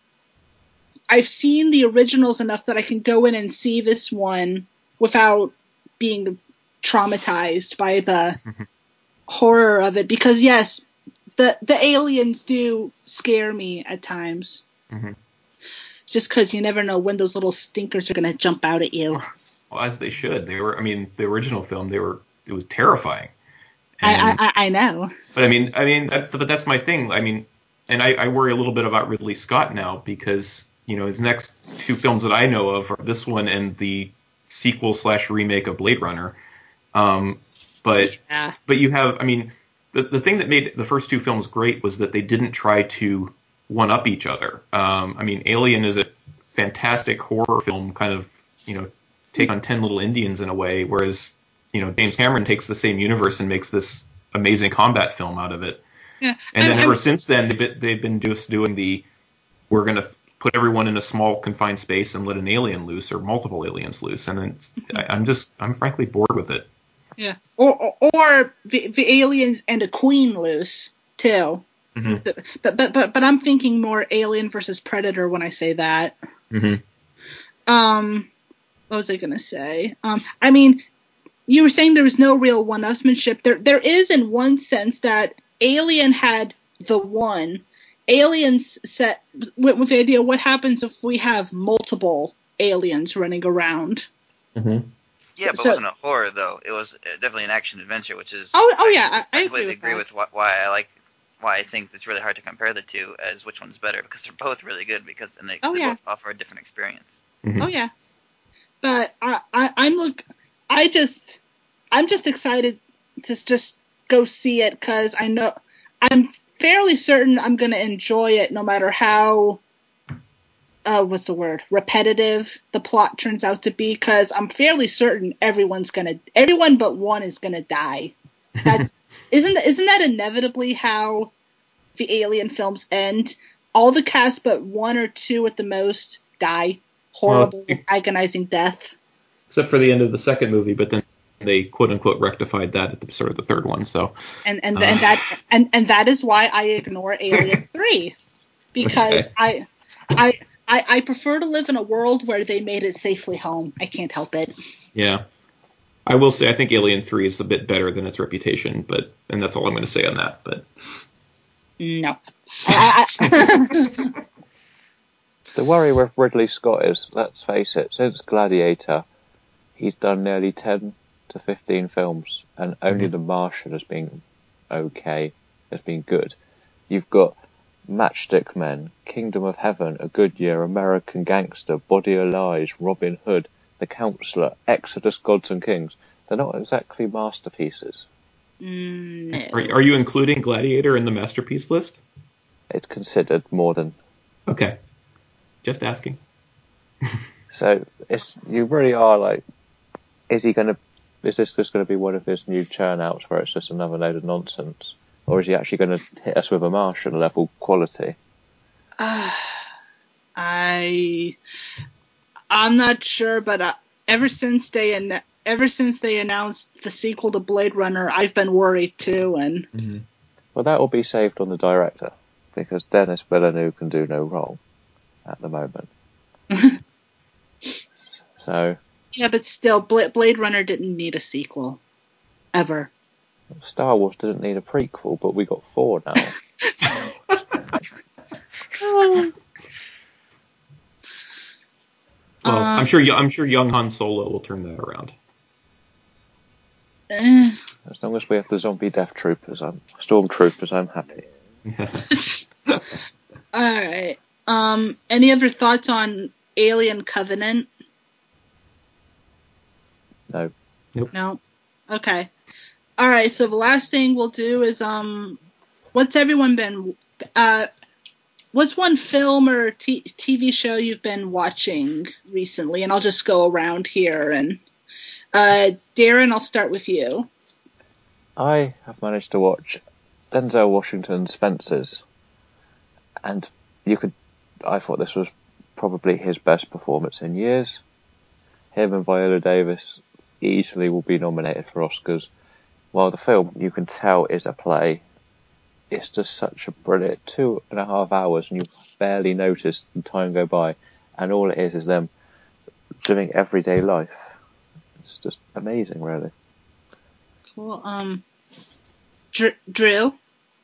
I've seen the originals enough that I can go in and see this one without being traumatized by the horror of it. Because yes, the the aliens do scare me at times. Mhm. Just because you never know when those little stinkers are going to jump out at you. Well, as they should. They were. I mean, the original film, they were. It was terrifying. I, And, I I I know. But I mean, I mean, that, but that's my thing. I mean, and I, I worry a little bit about Ridley Scott now, because you know his next two films that I know of are this one and the sequel slash remake of Blade Runner. Um, but Yeah. but you have, I mean, the the thing that made the first two films great was that they didn't try to one up each other. Um, I mean, Alien is a fantastic horror film, kind of, you know, take on ten Little Indians in a way, whereas, you know, James Cameron takes the same universe and makes this amazing combat film out of it. Yeah. And then I'm- ever I'm- since then, they've been, they've been just doing the, we're going to put everyone in a small confined space and let an alien loose, or multiple aliens loose. And it's, I, I'm just, I'm frankly bored with it. Yeah. Or or, or the, the aliens and a queen loose too. Mm-hmm. But but but but I'm thinking more Alien versus Predator when I say that. Mm-hmm. Um, what was I gonna say? Um, I mean, you were saying there was no real one-upsmanship. There, there is in one sense that Alien had the one. Aliens set went with the idea, what happens if we have multiple aliens running around? Mm-hmm. Yeah, but So- it wasn't a horror though. It was uh, definitely an action adventure, which is Oh, oh yeah, I, I completely agree with agree that. with wh- why I like why I think it's really hard to compare the two as which one's better, because they're both really good because and they, Oh, they yeah. both offer a different experience. Mm-hmm. Oh yeah, but I, I I'm look, I just I'm just excited to just go see it because I know I'm fairly certain I'm gonna enjoy it no matter how uh what's the word repetitive the plot turns out to be, because I'm fairly certain everyone's gonna everyone but one is gonna die. That's isn't isn't that inevitably how the Alien films end? All the cast but one or two at the most die horrible, Well, agonizing death. Except for the end of the second movie, but then they quote unquote rectified that at the start of the third one. So And and, uh, and that and, and that is why I ignore Alien three, because Okay. I, I I I prefer to live in a world where they made it safely home. I can't help it. yeah, I will say I think Alien three is a bit better than its reputation, but and that's all I'm going to say on that. But No. I, I, The worry with Ridley Scott is, let's face it, since Gladiator, he's done nearly ten to fifteen films, and only Mhm. The Martian has been okay, has been good. You've got Matchstick Men, Kingdom of Heaven, A Good Year, American Gangster, Body of Lies, Robin Hood, The Counselor, Exodus, Gods and Kings. They're not exactly masterpieces. no. are, are you including Gladiator in the masterpiece list? It's considered more than... Okay, just asking. So it's you really are like, is he going to? Is this just going to be one of his new churnouts where it's just another load of nonsense, or is he actually going to hit us with a Martian level quality? Uh, I I'm not sure, but uh, ever since they an- ever since they announced the sequel to Blade Runner, I've been worried too. And Mm-hmm. Well, that will be saved on the director because Denis Villeneuve can do no wrong at the moment. So yeah, but still, Bla- Blade Runner didn't need a sequel ever. Star Wars didn't need a prequel, but we got four now. Well, Um, I'm sure I'm sure young Han Solo will turn that around. eh. As long as we have the zombie death troopers, I'm stormtroopers, I'm happy. All right. Um, any other thoughts on Alien Covenant? No. No. Okay. All right. So the last thing we'll do is um, what's everyone been uh, what's one film or t- TV show you've been watching recently? And I'll just go around here and uh, Darren, I'll start with you. I have managed to watch Denzel Washington's Fences, and you could. I thought this was probably his best performance in years. Him and Viola Davis easily will be nominated for Oscars. While the film, you can tell, is a play, it's just such a brilliant two and a half hours, and you barely notice the time go by, and all it is is them doing everyday life. It's just amazing, really. Cool. Um, Dr- Drew.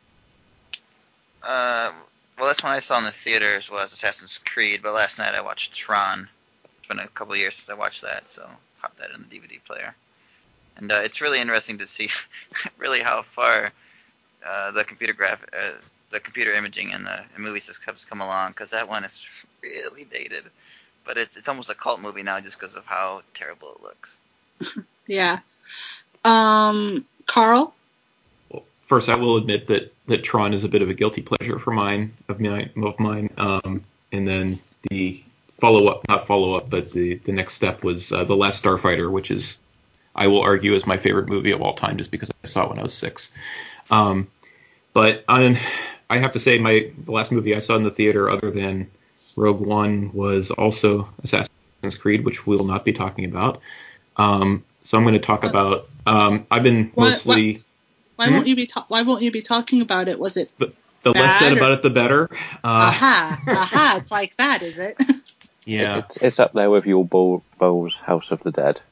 Uh, well, this one I saw in the theaters was Assassin's Creed, but last night I watched Tron. It's been a couple of years since I watched that, so popped that in the D V D player. And uh, it's really interesting to see, really how far uh, the computer graph, uh, the computer imaging in the in movies has, has come along. Because that one is really dated, but it's it's almost a cult movie now just because of how terrible it looks. Yeah. Um, Carl. Well, first, I will admit that, that Tron is a bit of a guilty pleasure for mine of mine of mine. Um, and then the follow up, not follow up, but the, the next step was uh, The Last Starfighter, which is, I will argue, is my favorite movie of all time, just because I saw it when I was six. Um, but on, I have to say, my the last movie I saw in the theater, other than Rogue One, was also Assassin's Creed, which we will not be talking about. Um, so I'm going to talk about. Um, I've been What- mostly. Why Hmm? won't you be ta- Why won't you be talking about it? Was it The, the less bad said or- about it, the better. Uh, aha aha? It's like that, is it? Yeah. It's, it's up there with your Bo- Bowles House of the Dead.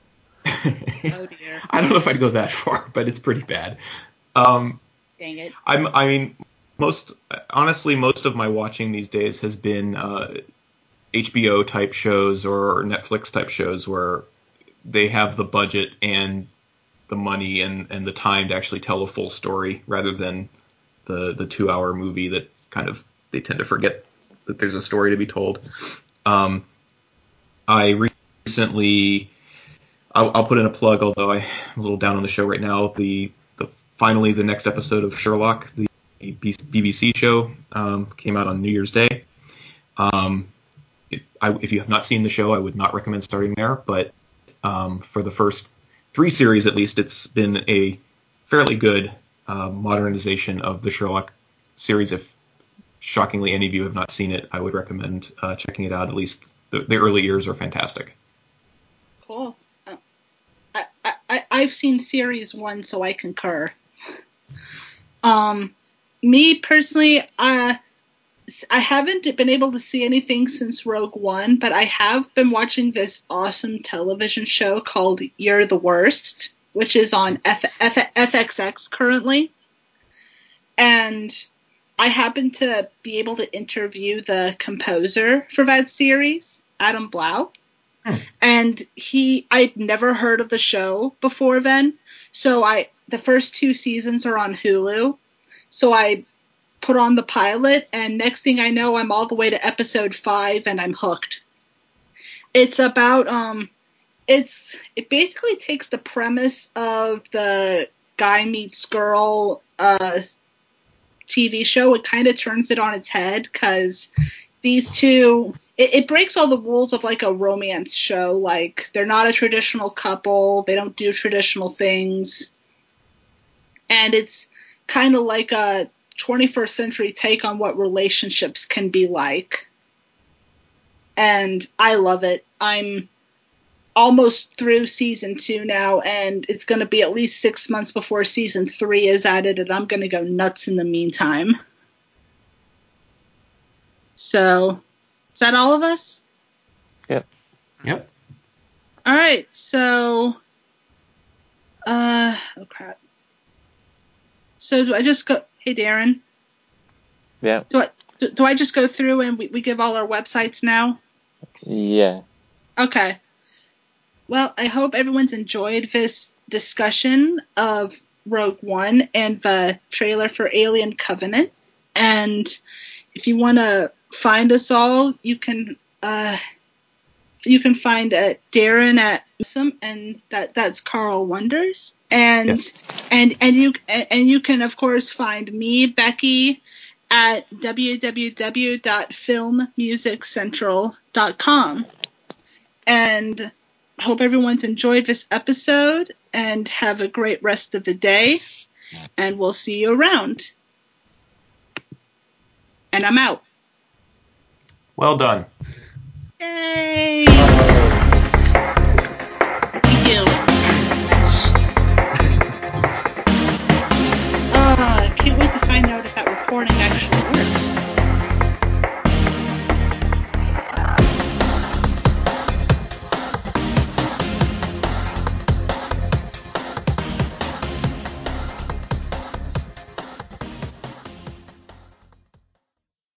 Oh dear. I don't know if I'd go that far, but it's pretty bad. Um, Dang it. I'm, I mean, most honestly, most of my watching these days has been uh, H B O type shows or Netflix type shows where they have the budget and the money and, and the time to actually tell a full story rather than the the two hour movie that kind of they tend to forget that there's a story to be told. Um, I recently, I'll, I'll put in a plug, although I'm a little down on the show right now. The the finally the next episode of Sherlock, the B B C show, um, came out on New Year's Day. Um, it, I, if you have not seen the show, I would not recommend starting there. But um, for the first three series, at least, it's been a fairly good uh, modernization of the Sherlock series. If shockingly any of you have not seen it, I would recommend uh, checking it out. At least the, the early years are fantastic. Cool. Uh, I, I, I've seen series one, so I concur. Um, me personally, uh, I haven't been able to see anything since Rogue One, but I have been watching this awesome television show called You're the Worst, which is on F- F- F X X currently. And I happen to be able to interview the composer for that series, Adam Blau. Hmm. And he, I'd never heard of the show before then. So I, the first two seasons are on Hulu. So I put on the pilot, and next thing I know, I'm all the way to episode five, and I'm hooked. It's about, um, it's, it basically takes the premise of the guy meets girl, uh, T V show. It kind of turns it on its head, because these two, it, it breaks all the rules of like a romance show. Like, they're not a traditional couple, they don't do traditional things, and it's kind of like a twenty-first century take on what relationships can be like. And I love it. I'm almost through season two now, and it's going to be at least six months before season three is added, and I'm going to go nuts in the meantime. So, is that all of us? Yep. Yep. All right, so, uh, oh crap. So do I just go, hey Darren, Yeah. do I, do, do I just go through and we, we give all our websites now? Yeah. Okay. Well, I hope everyone's enjoyed this discussion of Rogue One and the trailer for Alien Covenant. And if you want to find us all, you can uh, you can find uh, Darren at Awesome, and that that's Carl Wonders. And Yes. and and you and you can of course find me, Becky, at w w w dot film music central dot com. And hope everyone's enjoyed this episode, and have a great rest of the day, and we'll see you around. And I'm out. Well done. Yay!